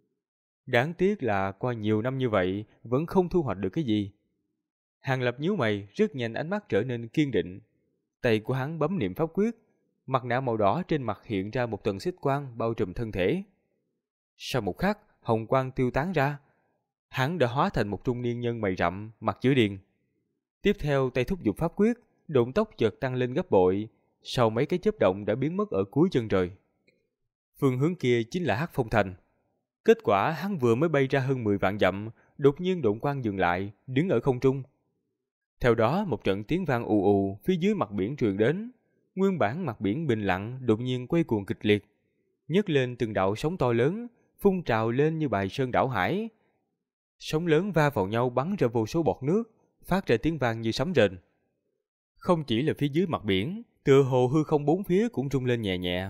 Đáng tiếc là qua nhiều năm như vậy, vẫn không thu hoạch được cái gì. Hàng Lập nhíu mày, rất nhanh ánh mắt trở nên kiên định. Tay của hắn bấm niệm pháp quyết, mặt nạ màu đỏ trên mặt hiện ra một tầng xích quang bao trùm thân thể. Sau một khắc, hồng quang tiêu tán ra. Hắn đã hóa thành một trung niên nhân mày rậm, mặt chữ điền. Tiếp theo tay thúc giục pháp quyết, độn tốc chợt tăng lên gấp bội, sau mấy cái chớp động đã biến mất ở cuối chân trời. Phương hướng kia chính là Hắc Phong Thành. Kết quả hắn vừa mới bay ra hơn 10 vạn dặm, đột nhiên độn quang dừng lại, đứng ở không trung. Theo đó một trận tiếng vang ù ù phía dưới mặt biển truyền đến, nguyên bản mặt biển bình lặng đột nhiên quay cuồng kịch liệt, nhấc lên từng đạo sóng to lớn, phun trào lên như bài sơn đảo hải. Sóng lớn va vào nhau bắn ra vô số bọt nước, phát ra tiếng vang như sấm rền. Không chỉ là phía dưới mặt biển, tựa hồ hư không bốn phía cũng rung lên nhẹ nhẹ.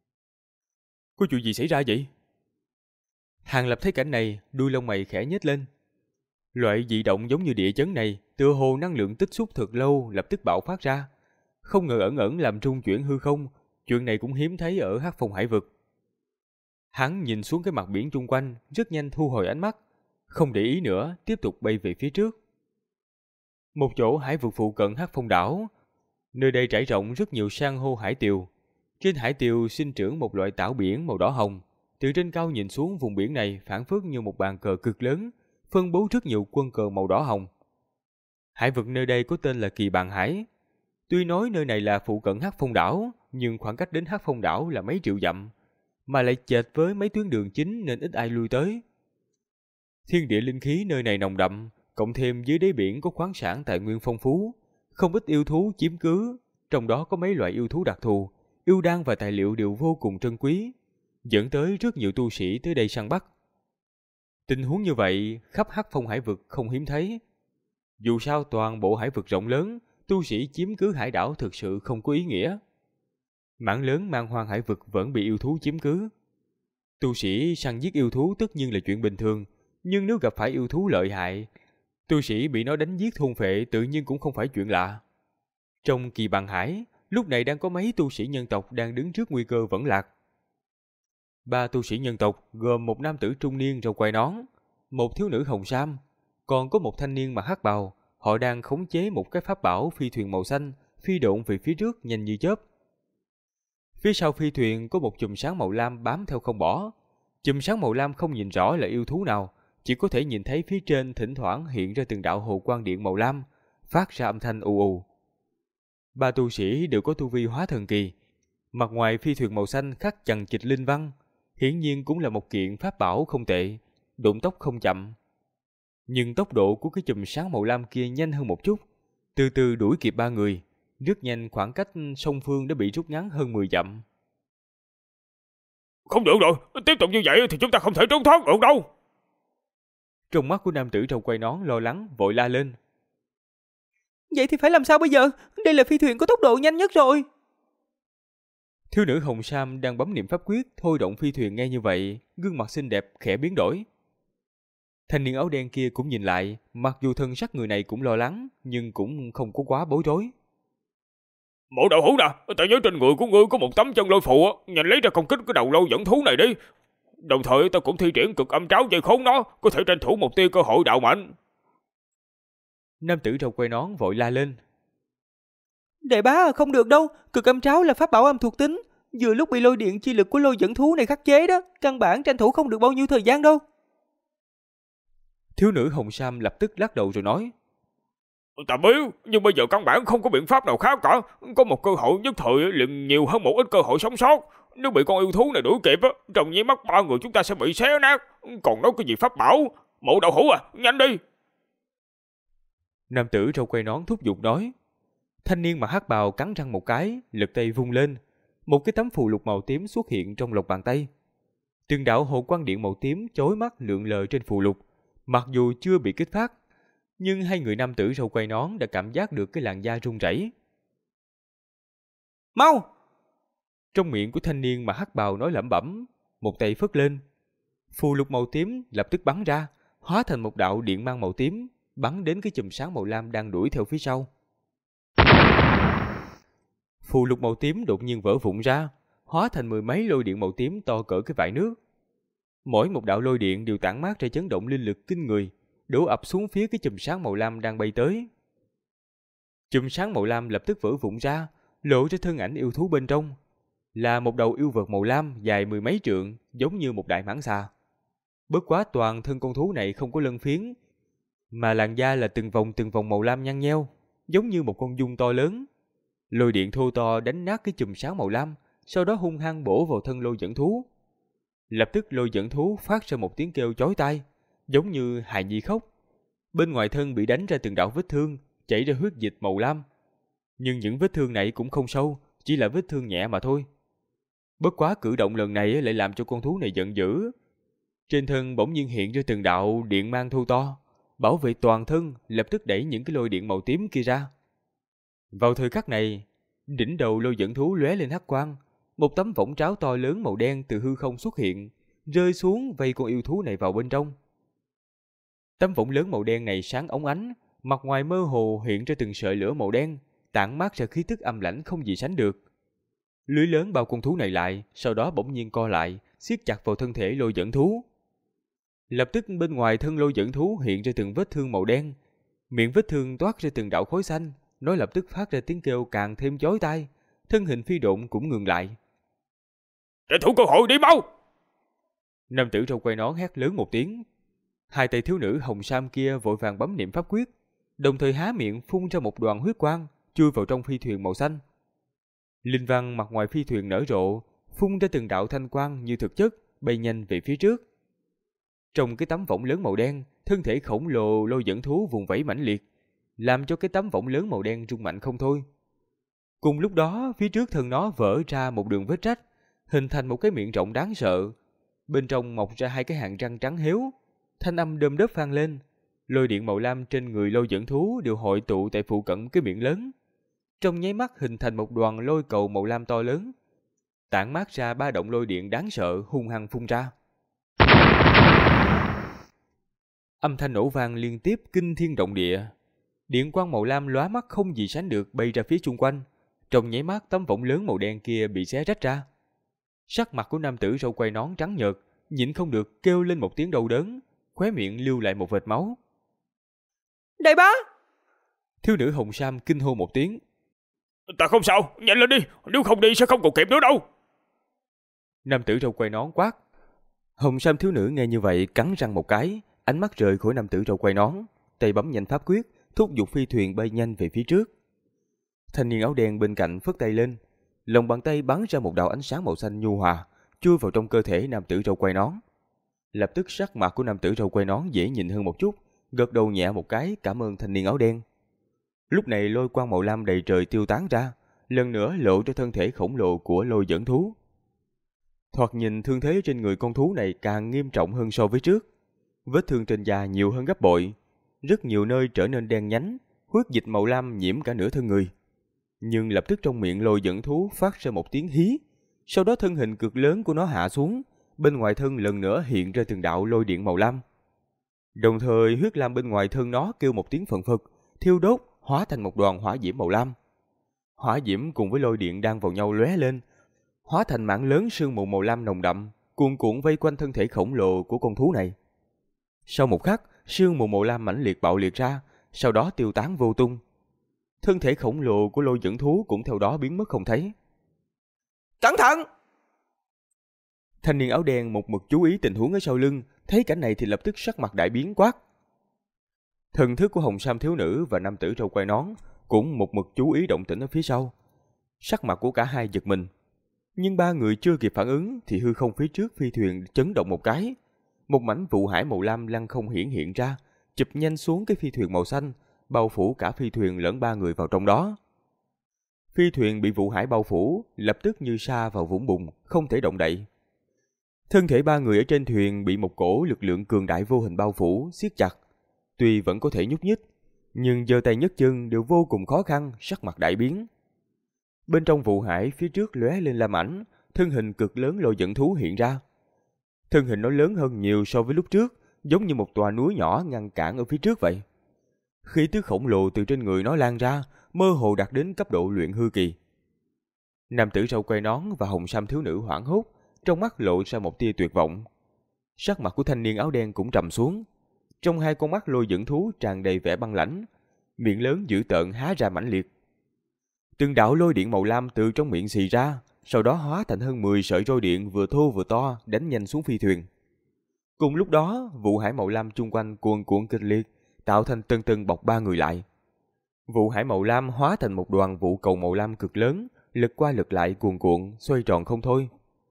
Có chuyện gì xảy ra vậy? Hàng Lập thấy cảnh này, đuôi lông mày khẽ nhếch lên. Loại dị động giống như địa chấn này, tựa hồ năng lượng tích xúc thật lâu lập tức bạo phát ra, không ngờ ẩn ẩn làm rung chuyển hư không. Chuyện này cũng hiếm thấy ở Hắc Phong Hải vực. Hắn nhìn xuống cái mặt biển chung quanh, rất nhanh thu hồi ánh mắt, không để ý nữa, tiếp tục bay về phía trước. Một chỗ hải vực phụ cận Hắc Phong đảo, nơi đây trải rộng rất nhiều san hô hải tiều. Trên hải tiều sinh trưởng một loại tảo biển màu đỏ hồng. Từ trên cao nhìn xuống, vùng biển này phảng phất như một bàn cờ cực lớn, phân bố rất nhiều quân cờ màu đỏ hồng. Hải vực nơi đây có tên là Kỳ Bàn Hải. Tuy nói nơi này là phụ cận Hắc Phong đảo, nhưng khoảng cách đến Hắc Phong đảo là mấy triệu dặm, mà lại chệch với mấy tuyến đường chính nên ít ai lui tới. Thiên địa linh khí nơi này nồng đậm, cộng thêm dưới đáy biển có khoáng sản tài nguyên phong phú, không ít yêu thú chiếm cứ, trong đó có mấy loại yêu thú đặc thù, yêu đan và tài liệu đều vô cùng trân quý, dẫn tới rất nhiều tu sĩ tới đây săn bắt. Tình huống như vậy, khắp Hắc Phong hải vực không hiếm thấy. Dù sao toàn bộ hải vực rộng lớn, tu sĩ chiếm cứ hải đảo thực sự không có ý nghĩa. Mảng lớn man hoang hải vực vẫn bị yêu thú chiếm cứ. Tu sĩ săn giết yêu thú tất nhiên là chuyện bình thường, nhưng nếu gặp phải yêu thú lợi hại, tu sĩ bị nó đánh giết thôn phệ tự nhiên cũng không phải chuyện lạ. Trong Kỳ Bàn Hải, lúc này đang có mấy tu sĩ nhân tộc đang đứng trước nguy cơ vẫn lạc. 3 tu sĩ nhân tộc gồm một nam tử trung niên râu quai nón, một thiếu nữ hồng sam, còn có một thanh niên mặc hắc bào. Họ đang khống chế một cái pháp bảo phi thuyền màu xanh, phi độn về phía trước nhanh như chớp. Phía sau phi thuyền có một chùm sáng màu lam bám theo không bỏ. Chùm sáng màu lam không nhìn rõ là yêu thú nào, chỉ có thể nhìn thấy phía trên thỉnh thoảng hiện ra từng đạo hồ quang điện màu lam, phát ra âm thanh ù ù. 3 tu sĩ đều có tu vi hóa thần kỳ. Mặt ngoài phi thuyền màu xanh khắc chằng chịt linh văn, hiển nhiên cũng là một kiện pháp bảo không tệ, độn tốc không chậm. Nhưng tốc độ của cái chùm sáng màu lam kia nhanh hơn một chút, từ từ đuổi kịp 3 người, rất nhanh khoảng cách song phương đã bị rút ngắn hơn 10 dặm. Không được rồi, tiếp tục như vậy thì chúng ta không thể trốn thoát được đâu. Trong mắt của nam tử râu quai nón lo lắng vội la lên. Vậy thì phải làm sao bây giờ? Đây là phi thuyền có tốc độ nhanh nhất rồi. Thiếu nữ hồng sam đang bấm niệm pháp quyết thôi động phi thuyền, nghe như vậy, gương mặt xinh đẹp khẽ biến đổi. Thanh niên áo đen kia cũng nhìn lại, mặc dù thân sắc người này cũng lo lắng, nhưng cũng không có quá bối rối. Bộ đạo hữu nè, ta nhớ trên người của ngươi có một tấm chân lôi phù, nhanh lấy ra công kích cái đầu lâu dẫn thú này đi. Đồng thời ta cũng thi triển cực âm tráo dây khốn nó, có thể tranh thủ một tia cơ hội đạo mạnh. Nam tử râu quai nón vội la lên. Đại bá, không được đâu, cực âm tráo là pháp bảo âm thuộc tính. Vừa lúc bị lôi điện chi lực của lôi dẫn thú này khắc chế đó, căn bản tranh thủ không được bao nhiêu thời gian đâu. Thiếu nữ Hồng Sam lập tức lắc đầu rồi nói. Ta biết, nhưng bây giờ căn bản không có biện pháp nào khác cả. Có một cơ hội nhất thời liền nhiều hơn một ít cơ hội sống sót. Nếu bị con yêu thú này đuổi kịp, trong nháy mắt 3 người chúng ta sẽ bị xé nát. Còn nói cái gì pháp bảo? Mộ đậu hũ à, nhanh đi! Nam tử râu quai nón thúc giục nói. Thanh niên mặc hắc bào cắn răng một cái, lực tay vung lên. Một cái tấm phù lục màu tím xuất hiện trong lòng bàn tay. Từng đạo hồ quang điện màu tím chói mắt lượn lờ trên phù lục. Mặc dù chưa bị kích phát, nhưng hai người nam tử râu quai nón đã cảm giác được cái làn da run rẩy. Mau! Trong miệng của thanh niên mà hắc bào nói lẩm bẩm, một tay phất lên. Phù lục màu tím lập tức bắn ra, hóa thành một đạo điện mang màu tím, bắn đến cái chùm sáng màu lam đang đuổi theo phía sau. Phù lục màu tím đột nhiên vỡ vụn ra, hóa thành 10 mấy lôi điện màu tím to cỡ cái vại nước. Mỗi một đạo lôi điện đều tản mát ra chấn động linh lực kinh người, đổ ập xuống phía cái chùm sáng màu lam đang bay tới. Chùm sáng màu lam lập tức vỡ vụn ra, lộ ra thân ảnh yêu thú bên trong. Là một đầu yêu vật màu lam dài 10 mấy trượng, giống như một đại mãng xà. Bất quá toàn thân con thú này không có lân phiến, mà làn da là từng vòng màu lam nhăn nheo, giống như một con giun to lớn. Lôi điện thô to đánh nát cái chùm sáng màu lam, sau đó hung hăng bổ vào thân lôi dẫn thú. Lập tức lôi dẫn thú phát ra một tiếng kêu chói tai, giống như hài nhi khóc. Bên ngoài thân bị đánh ra từng đạo vết thương, chảy ra huyết dịch màu lam. Nhưng những vết thương này cũng không sâu, chỉ là vết thương nhẹ mà thôi. Bất quá cử động lần này lại làm cho con thú này giận dữ. Trên thân bỗng nhiên hiện ra từng đạo điện mang thô to, bảo vệ toàn thân, lập tức đẩy những cái lôi điện màu tím kia ra. Vào thời khắc này, đỉnh đầu lôi dẫn thú lóe lên hắc quang, một tấm võng tráo to lớn màu đen từ hư không xuất hiện, rơi xuống vây con yêu thú này vào bên trong. Tấm võng lớn màu đen này sáng óng ánh, mặt ngoài mơ hồ hiện ra từng sợi lửa màu đen, tản mát ra khí tức âm lãnh không gì sánh được. Lưới lớn bao con thú này lại, sau đó bỗng nhiên co lại, siết chặt vào thân thể lôi dẫn thú. Lập tức bên ngoài thân lôi dẫn thú hiện ra từng vết thương màu đen, miệng vết thương toát ra từng đạo khói xanh, nó lập tức phát ra tiếng kêu càng thêm chói tai, thân hình phi độn cũng ngừng lại. Tranh thủ cơ hội đi mau! Nam tử râu quai nón hét lớn một tiếng. Hai tay thiếu nữ Hồng Sam kia vội vàng bấm niệm pháp quyết, đồng thời há miệng phun ra một đoàn huyết quang, chui vào trong phi thuyền màu xanh. Linh văn mặt ngoài phi thuyền nở rộ, phun ra từng đạo thanh quang như thực chất, bay nhanh về phía trước. Trong cái tấm võng lớn màu đen, thân thể khổng lồ lôi dẫn thú vùng vẫy mãnh liệt, làm cho cái tấm võng lớn màu đen rung mạnh không thôi. Cùng lúc đó, phía trước thân nó vỡ ra một đường vết rách, hình thành một cái miệng rộng đáng sợ. Bên trong mọc ra hai cái hàm răng trắng héo, thanh âm đơm đớp vang lên. Lôi điện màu lam trên người lôi dẫn thú đều hội tụ tại phụ cận cái miệng lớn. Trong nháy mắt hình thành một đoàn lôi cầu màu lam to lớn, tản mát ra ba động lôi điện đáng sợ hung hăng phun ra. Âm thanh nổ vang liên tiếp kinh thiên động địa. Điện quang màu lam lóa mắt không gì sánh được bay ra phía xung quanh. Trong nháy mắt tấm võng lớn màu đen kia bị xé rách ra. Sắc mặt của nam tử râu quai nón trắng nhợt, nhịn không được kêu lên một tiếng đau đớn, khóe miệng lưu lại một vệt máu. Đại bá! Thiếu nữ Hồng Sam kinh hô một tiếng. Ta không sao, nhanh lên đi, nếu không đi sẽ không còn kịp nữa đâu. Nam tử râu quai nón quát. Hồng Sam thiếu nữ nghe như vậy cắn răng một cái, ánh mắt rời khỏi nam tử râu quai nón, tay bấm nhanh pháp quyết, thúc giục phi thuyền bay nhanh về phía trước. Thanh niên áo đen bên cạnh phất tay lên, lòng bàn tay bắn ra một đạo ánh sáng màu xanh nhu hòa, chui vào trong cơ thể nam tử râu quai nón. Lập tức sắc mặt của nam tử râu quai nón dễ nhìn hơn một chút, gật đầu nhẹ một cái cảm ơn thanh niên áo đen. Lúc này lôi quang màu lam đầy trời tiêu tán ra, lần nữa lộ ra thân thể khổng lồ của lôi dẫn thú. Thoạt nhìn thương thế trên người con thú này càng nghiêm trọng hơn so với trước. Vết thương trên da nhiều hơn gấp bội, rất nhiều nơi trở nên đen nhánh, huyết dịch màu lam nhiễm cả nửa thân người. Nhưng lập tức trong miệng lôi dẫn thú phát ra một tiếng hí, sau đó thân hình cực lớn của nó hạ xuống, bên ngoài thân lần nữa hiện ra từng đạo lôi điện màu lam. Đồng thời huyết lam bên ngoài thân nó kêu một tiếng phần phật, thiêu đốt, hóa thành một đoàn hỏa diễm màu lam. Hỏa diễm cùng với lôi điện đang vào nhau lóe lên, hóa thành mảng lớn sương mù màu lam nồng đậm, cuồn cuộn vây quanh thân thể khổng lồ của con thú này. Sau một khắc, sương mù màu lam mãnh liệt bạo liệt ra, sau đó tiêu tán vô tung. Thân thể khổng lồ của lôi dẫn thú cũng theo đó biến mất không thấy. Cẩn thận! Thanh niên áo đen một mực chú ý tình huống ở sau lưng, thấy cảnh này thì lập tức sắc mặt đại biến quát. Thần thức của Hồng Sam thiếu nữ và nam tử râu quai nón cũng một mực chú ý động tĩnh ở phía sau. Sắc mặt của cả hai giật mình. Nhưng ba người chưa kịp phản ứng thì hư không phía trước phi thuyền chấn động một cái. Một mảnh vụ hải màu lam lăng không hiện ra, chụp nhanh xuống cái phi thuyền màu xanh, bao phủ cả phi thuyền lẫn ba người vào trong đó. Phi thuyền bị vụ hải bao phủ, lập tức như sa vào vũng bùn, không thể động đậy. Thân thể ba người ở trên thuyền bị một cổ lực lượng cường đại vô hình bao phủ, siết chặt. Tuy vẫn có thể nhúc nhích, nhưng giơ tay nhấc chân đều vô cùng khó khăn, sắc mặt đại biến. Bên trong vụ hải phía trước lóe lên lam ảnh, thân hình cực lớn lôi dẫn thú hiện ra. Thân hình nó lớn hơn nhiều so với lúc trước, giống như một tòa núi nhỏ ngăn cản ở phía trước vậy. Khí tức khổng lồ từ trên người nó lan ra, mơ hồ đạt đến cấp độ luyện hư kỳ. Nam tử râu quai nón và Hồng Sam thiếu nữ hoảng hốt, trong mắt lộ ra một tia tuyệt vọng. Sắc mặt của thanh niên áo đen cũng trầm xuống. Trong hai con mắt lôi dẫn thú tràn đầy vẻ băng lãnh, miệng lớn dữ tợn há ra mãnh liệt. Từng đạo lôi điện màu lam từ trong miệng xì ra, sau đó hóa thành hơn 10 sợi roi điện vừa thô vừa to đánh nhanh xuống phi thuyền. Cùng lúc đó, vụ hải màu lam chung quanh cuồn cuộn kịch liệt, tạo thành từng bọc ba người lại. Vụ hải màu lam hóa thành một đoàn vụ cầu màu lam cực lớn, lật qua lật lại cuồn cuộn, xoay tròn không thôi.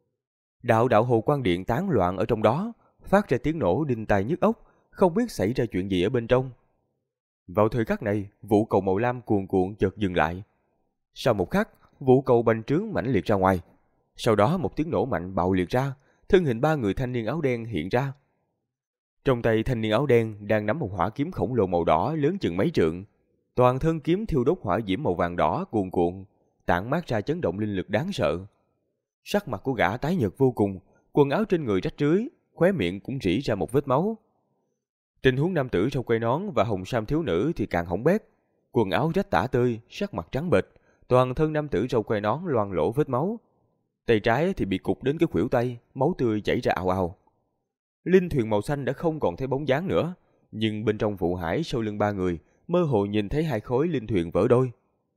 Đạo đạo hồ quang điện tán loạn ở trong đó, phát ra tiếng nổ đinh tai nhức óc, không biết xảy ra chuyện gì ở bên trong. Vào thời khắc này, vụ cầu màu lam cuồn cuộn chợt dừng lại. Sau một khắc, vụ cầu bành trướng mãnh liệt ra ngoài. Sau đó một tiếng nổ mạnh bạo liệt ra, thân hình ba người thanh niên áo đen hiện ra. Trong tay thanh niên áo đen đang nắm một hỏa kiếm khổng lồ màu đỏ lớn chừng mấy trượng. Toàn thân kiếm thiêu đốt hỏa diễm màu vàng đỏ cuồn cuộn, tản mát ra chấn động linh lực đáng sợ. Sắc mặt của gã tái nhợt vô cùng, quần áo trên người rách rưới, khóe miệng cũng rỉ ra một vết máu. Tình huống nam tử râu quai nón và Hồng Sam thiếu nữ thì càng hỏng bét, quần áo rách tả tơi, sắc mặt trắng bệch, toàn thân nam tử râu quai nón loang lổ vết máu. Tay trái thì bị cụt đến cái khuỷu tay, máu tươi chảy ra ào ào. Linh thuyền màu xanh đã không còn thấy bóng dáng nữa, nhưng bên trong vụ hải sau lưng ba người, mơ hồ nhìn thấy hai khối linh thuyền vỡ đôi.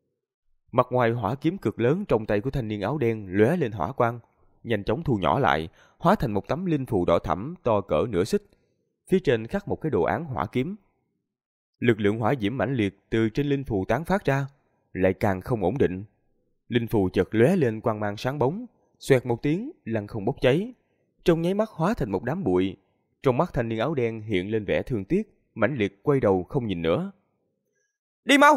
Mặt ngoài hỏa kiếm cực lớn trong tay của thanh niên áo đen lóe lên hỏa quang, nhanh chóng thu nhỏ lại, hóa thành một tấm linh phù đỏ thẫm to cỡ nửa xích. Phía trên khắc một cái đồ án hỏa kiếm. Lực lượng hỏa diễm mãnh liệt từ trên linh phù tán phát ra, lại càng không ổn định. Linh phù chợt lóe lên quang mang sáng bóng, xoẹt một tiếng, lăn không bốc cháy, trong nháy mắt hóa thành một đám bụi. Trong mắt thanh niên áo đen hiện lên vẻ thương tiếc, mãnh liệt quay đầu không nhìn nữa. Đi mau!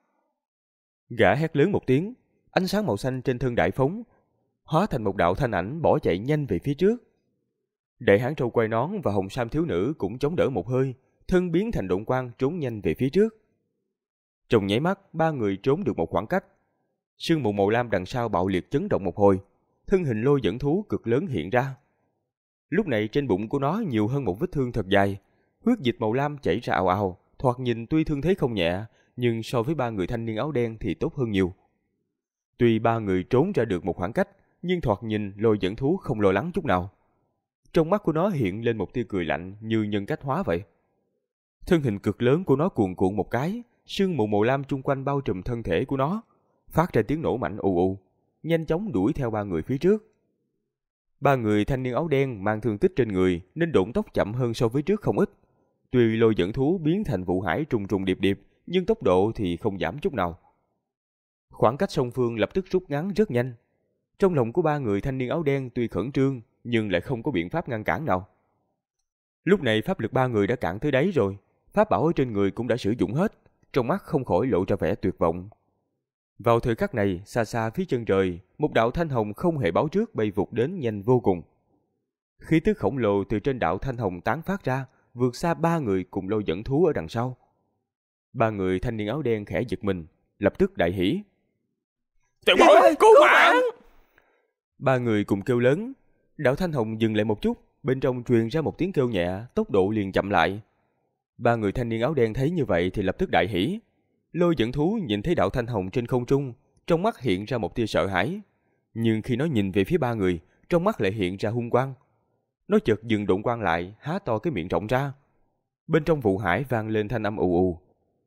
Gã hét lớn một tiếng, ánh sáng màu xanh trên thân đại phóng, hóa thành một đạo thanh ảnh bỏ chạy nhanh về phía trước. Đại hán râu quai nón và Hồng Sam thiếu nữ cũng chống đỡ một hơi, thân biến thành độn quang trốn nhanh về phía trước. Trong nháy mắt, ba người trốn được một khoảng cách. Sương mù màu lam đằng sau bạo liệt chấn động một hồi, thân hình lôi dẫn thú cực lớn hiện ra. Lúc này trên bụng của nó nhiều hơn một vết thương thật dài, huyết dịch màu lam chảy ra ào ào, thoạt nhìn tuy thương thế không nhẹ, nhưng so với ba người thanh niên áo đen thì tốt hơn nhiều. Tuy ba người trốn ra được một khoảng cách, nhưng thoạt nhìn lôi dẫn thú không lo lắng chút nào. Trong mắt của nó hiện lên một tia cười lạnh như nhân cách hóa vậy. Thân hình cực lớn của nó cuồn cuộn một cái, sương mù màu lam chung quanh bao trùm thân thể của nó, phát ra tiếng nổ mạnh ù ù, nhanh chóng đuổi theo ba người phía trước. Ba người thanh niên áo đen mang thương tích trên người nên độn tốc chậm hơn so với trước không ít. Tuy lôi dẫn thú biến thành vụ hải trùng trùng điệp điệp, nhưng tốc độ thì không giảm chút nào. Khoảng cách song phương lập tức rút ngắn rất nhanh. Trong lòng của ba người thanh niên áo đen tuy khẩn trương, nhưng lại không có biện pháp ngăn cản nào. Lúc này pháp lực ba người đã cạn tới đáy rồi, pháp bảo ở trên người cũng đã sử dụng hết, trong mắt không khỏi lộ ra vẻ tuyệt vọng. Vào thời khắc này, xa xa phía chân trời, một đạo thanh hồng không hề báo trước bay vụt đến nhanh vô cùng. Khí tức khổng lồ từ trên đạo thanh hồng tán phát ra, vượt xa ba người cùng lôi dẫn thú ở đằng sau. Ba người thanh niên áo đen khẽ giật mình, lập tức đại hỉ. Tiểu bối, cứu mạng! Ba người cùng kêu lớn. Đạo thanh hồng dừng lại một chút, bên trong truyền ra một tiếng kêu nhẹ, tốc độ liền chậm lại. Ba người thanh niên áo đen thấy như vậy thì lập tức đại hỉ. Lôi dẫn thú nhìn thấy đạo thanh hồng trên không trung, trong mắt hiện ra một tia sợ hãi. Nhưng khi nó nhìn về phía ba người, trong mắt lại hiện ra hung quang. Nó chợt dừng độn quang lại, há to cái miệng rộng ra. Bên trong vụ hải vang lên thanh âm ù ù.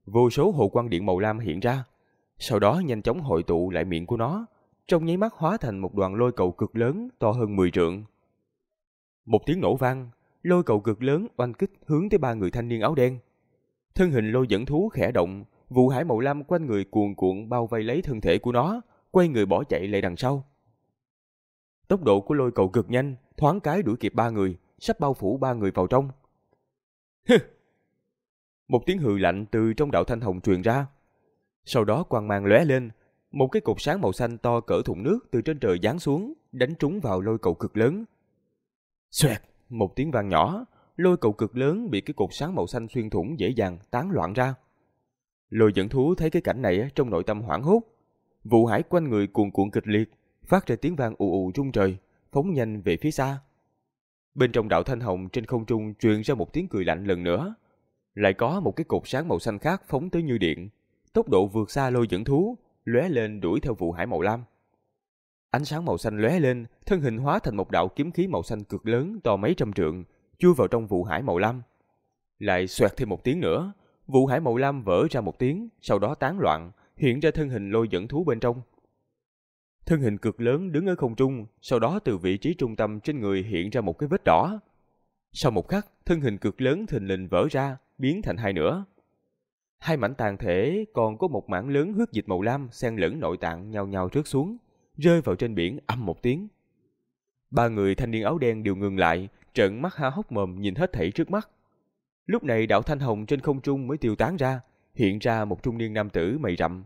Vô số hồ quang điện màu lam hiện ra, sau đó nhanh chóng hội tụ lại miệng của nó, trong nháy mắt hóa thành một đoàn lôi cầu cực lớn to hơn 10 trượng. Một tiếng nổ vang, lôi cầu cực lớn oanh kích hướng tới 3 người thanh niên áo đen. Thân hình lôi dẫn thú khẽ động, vụ hải màu lam quanh người cuồn cuộn bao vây lấy thân thể của nó, quay người bỏ chạy lại đằng sau. Tốc độ của lôi cầu cực nhanh, thoáng cái đuổi kịp 3 người, sắp bao phủ 3 người vào trong. Hừ! Một tiếng hừ lạnh từ trong đạo thanh hồng truyền ra. Sau đó quang mang lóe lên, một cái cột sáng màu xanh to cỡ thùng nước từ trên trời giáng xuống, đánh trúng vào lôi cầu cực lớn. Xoẹt! Một tiếng vang nhỏ, lôi cầu cực lớn bị cái cột sáng màu xanh xuyên thủng dễ dàng tán loạn ra. Lôi dẫn thú thấy cái cảnh này trong nội tâm hoảng hốt. Vụ hải quanh người cuồn cuộn kịch liệt, phát ra tiếng vang ù ù rung trời, phóng nhanh về phía xa. Bên trong đạo thanh hồng trên không trung truyền ra một tiếng cười lạnh lần nữa. Lại có một cái cột sáng màu xanh khác phóng tới như điện, tốc độ vượt xa lôi dẫn thú, lóe lên đuổi theo vụ hải màu lam. Ánh sáng màu xanh lóe lên, thân hình hóa thành một đạo kiếm khí màu xanh cực lớn to mấy trăm trượng, chui vào trong vụ hải màu lam. Lại xoẹt thêm một tiếng nữa, vụ hải màu lam vỡ ra một tiếng, sau đó tán loạn, hiện ra thân hình lôi dẫn thú bên trong. Thân hình cực lớn đứng ở không trung, sau đó từ vị trí trung tâm trên người hiện ra một cái vết đỏ. Sau một khắc, thân hình cực lớn thình lình vỡ ra, biến thành hai nửa. Hai mảnh tàn thể còn có một mảng lớn huyết dịch màu lam xen lẫn nội tạng nhao nhao rớt xuống, rơi vào trên biển ầm một tiếng. 3 người thanh niên áo đen đều ngừng lại, trợn mắt há hốc mồm nhìn hết thảy trước mắt. Lúc này đạo thanh hồng trên không trung mới tiêu tán ra, hiện ra một trung niên nam tử mày rậm.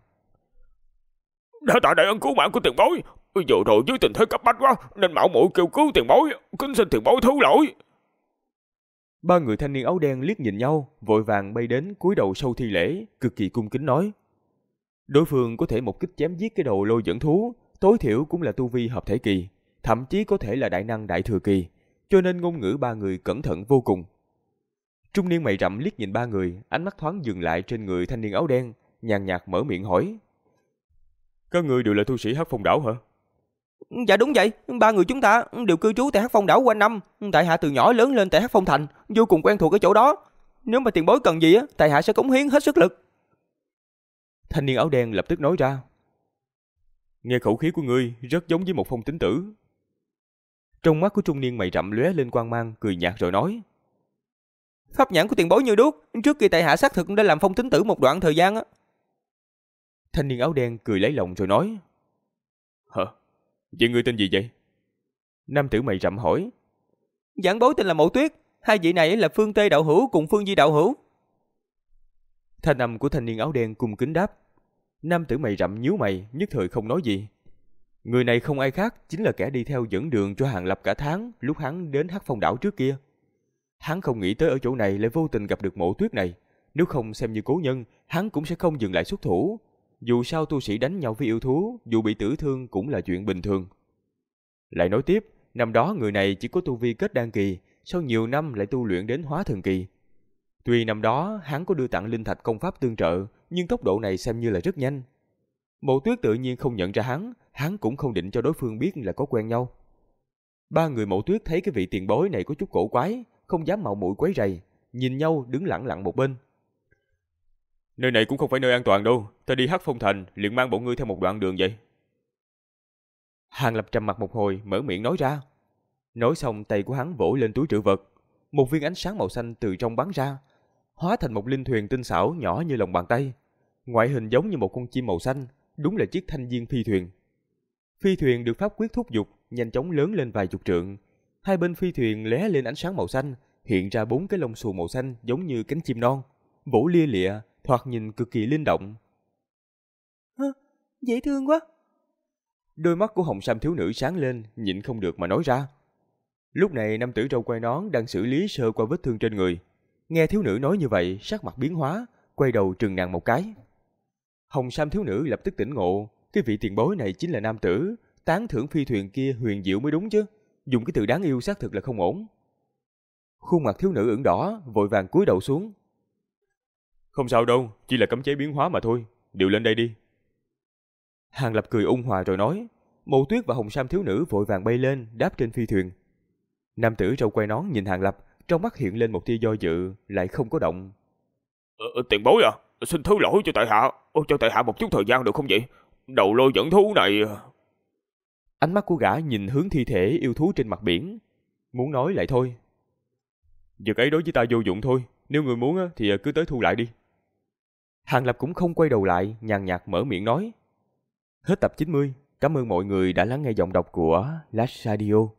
Đã tạ đại ân cứu mạng của tiền bối, vừa rồi dưới tình thế cấp bách quá nên mạo muội kêu cứu tiền bối, kính xin tiền bối thứ lỗi. 3 người thanh niên áo đen liếc nhìn nhau, vội vàng bay đến cúi đầu sâu thi lễ, cực kỳ cung kính nói: đối phương có thể một kích chém giết cái đầu lôi dẫn thú, tối thiểu cũng là tu vi hợp thể kỳ, thậm chí có thể là đại năng đại thừa kỳ, cho nên ngôn ngữ 3 người cẩn thận vô cùng. Trung niên mày rậm liếc nhìn 3 người, ánh mắt thoáng dừng lại trên người thanh niên áo đen, nhàn nhạt mở miệng hỏi: các người đều là tu sĩ Hắc Phong đảo hả? Dạ đúng vậy, 3 người chúng ta đều cư trú tại Hắc Phong đảo quanh năm, tại hạ từ nhỏ lớn lên tại Hắc Phong thành, vô cùng quen thuộc ở chỗ đó. Nếu mà tiền bối cần gì tại hạ sẽ cống hiến hết sức lực. Thanh niên áo đen lập tức nói ra: nghe khẩu khí của ngươi rất giống với một phong tín tử. Trong mắt của trung niên mày rậm lóe lên quang mang, cười nhạt rồi nói: pháp nhãn của tiền bối như đuốc, trước kia tại hạ xác thực đã làm phong tín tử một đoạn thời gian á. Thanh niên áo đen cười lấy lòng rồi nói: hả? Vậy ngươi tên gì vậy? Nam tử mày rậm hỏi. Giảng bối tên là Mộ Tuyết, hai vị này là Phương Tê đạo hữu cùng Phương Di đạo hữu. Thanh âm của thanh niên áo đen cung kính đáp. Nam tử mày rậm nhíu mày, nhất thời không nói gì. Người này không ai khác, chính là kẻ đi theo dẫn đường cho Hàng Lập cả tháng lúc hắn đến Hắc Phong đảo trước kia. Hắn không nghĩ tới ở chỗ này lại vô tình gặp được Mộ Tuyết này, nếu không xem như cố nhân, hắn cũng sẽ không dừng lại xuất thủ. Dù sao tu sĩ đánh nhau với yêu thú, dù bị tử thương cũng là chuyện bình thường. Lại nói tiếp, năm đó người này chỉ có tu vi kết đan kỳ, sau nhiều năm lại tu luyện đến hóa thần kỳ. Tuy năm đó hắn có đưa tặng linh thạch công pháp tương trợ, nhưng tốc độ này xem như là rất nhanh. Mộ Tuyết tự nhiên không nhận ra hắn cũng không định cho đối phương biết là có quen nhau. 3 người Mộ Tuyết thấy cái vị tiền bối này có chút cổ quái, không dám mạo muội quấy rầy, nhìn nhau đứng lặng lặng một bên. Nơi này cũng không phải nơi an toàn đâu, ta đi Hắc Phong thành liền mang bọn ngươi theo một đoạn đường vậy. Hàng Lập trầm mặt một hồi, mở miệng nói ra. Nói xong tay của hắn vỗ lên túi trữ vật, một viên ánh sáng màu xanh từ trong bắn ra, hóa thành một linh thuyền tinh xảo nhỏ như lòng bàn tay, ngoại hình giống như một con chim màu xanh, đúng là chiếc thanh viên phi thuyền. Phi thuyền được pháp quyết thúc giục, nhanh chóng lớn lên vài chục trượng. Hai bên phi thuyền lóe lên ánh sáng màu xanh, hiện ra 4 cái lông xù màu xanh giống như cánh chim non, vỗ lia lịa, thoạt nhìn cực kỳ linh động. Dễ thương quá. Đôi mắt của Hồng Sam thiếu nữ sáng lên, nhịn không được mà nói ra. Lúc này nam tử râu quai nón đang xử lý sơ qua vết thương trên người. Nghe thiếu nữ nói như vậy, sắc mặt biến hóa, quay đầu trừng nàng một cái. Hồng Sam thiếu nữ lập tức tỉnh ngộ, cái vị tiền bối này chính là nam tử, tán thưởng phi thuyền kia huyền diệu mới đúng chứ, dùng cái từ đáng yêu xác thực là không ổn. Khuôn mặt thiếu nữ ửng đỏ, vội vàng cúi đầu xuống. Không sao đâu, chỉ là cấm chế biến hóa mà thôi, đều lên đây đi. Hàng Lập cười ôn hòa rồi nói. Mộ Tuyết và Hồng Sam thiếu nữ vội vàng bay lên, đáp trên phi thuyền. Nam tử râu quai nón nhìn Hàng Lập, trong mắt hiện lên một tia do dự, lại không có động. Tiền bối à, Xin thứ lỗi cho tại hạ, cho tại hạ một chút thời gian được không vậy? Đầu lôi dẫn thú này... Ánh mắt của gã nhìn hướng thi thể yêu thú trên mặt biển, muốn nói lại thôi. Việc ấy đối với ta vô dụng thôi, nếu người muốn thì cứ tới thu lại đi. Hàng Lập cũng không quay đầu lại, nhàn nhạt mở miệng nói. Hết tập 90, cảm ơn mọi người đã lắng nghe giọng đọc của Last Radio.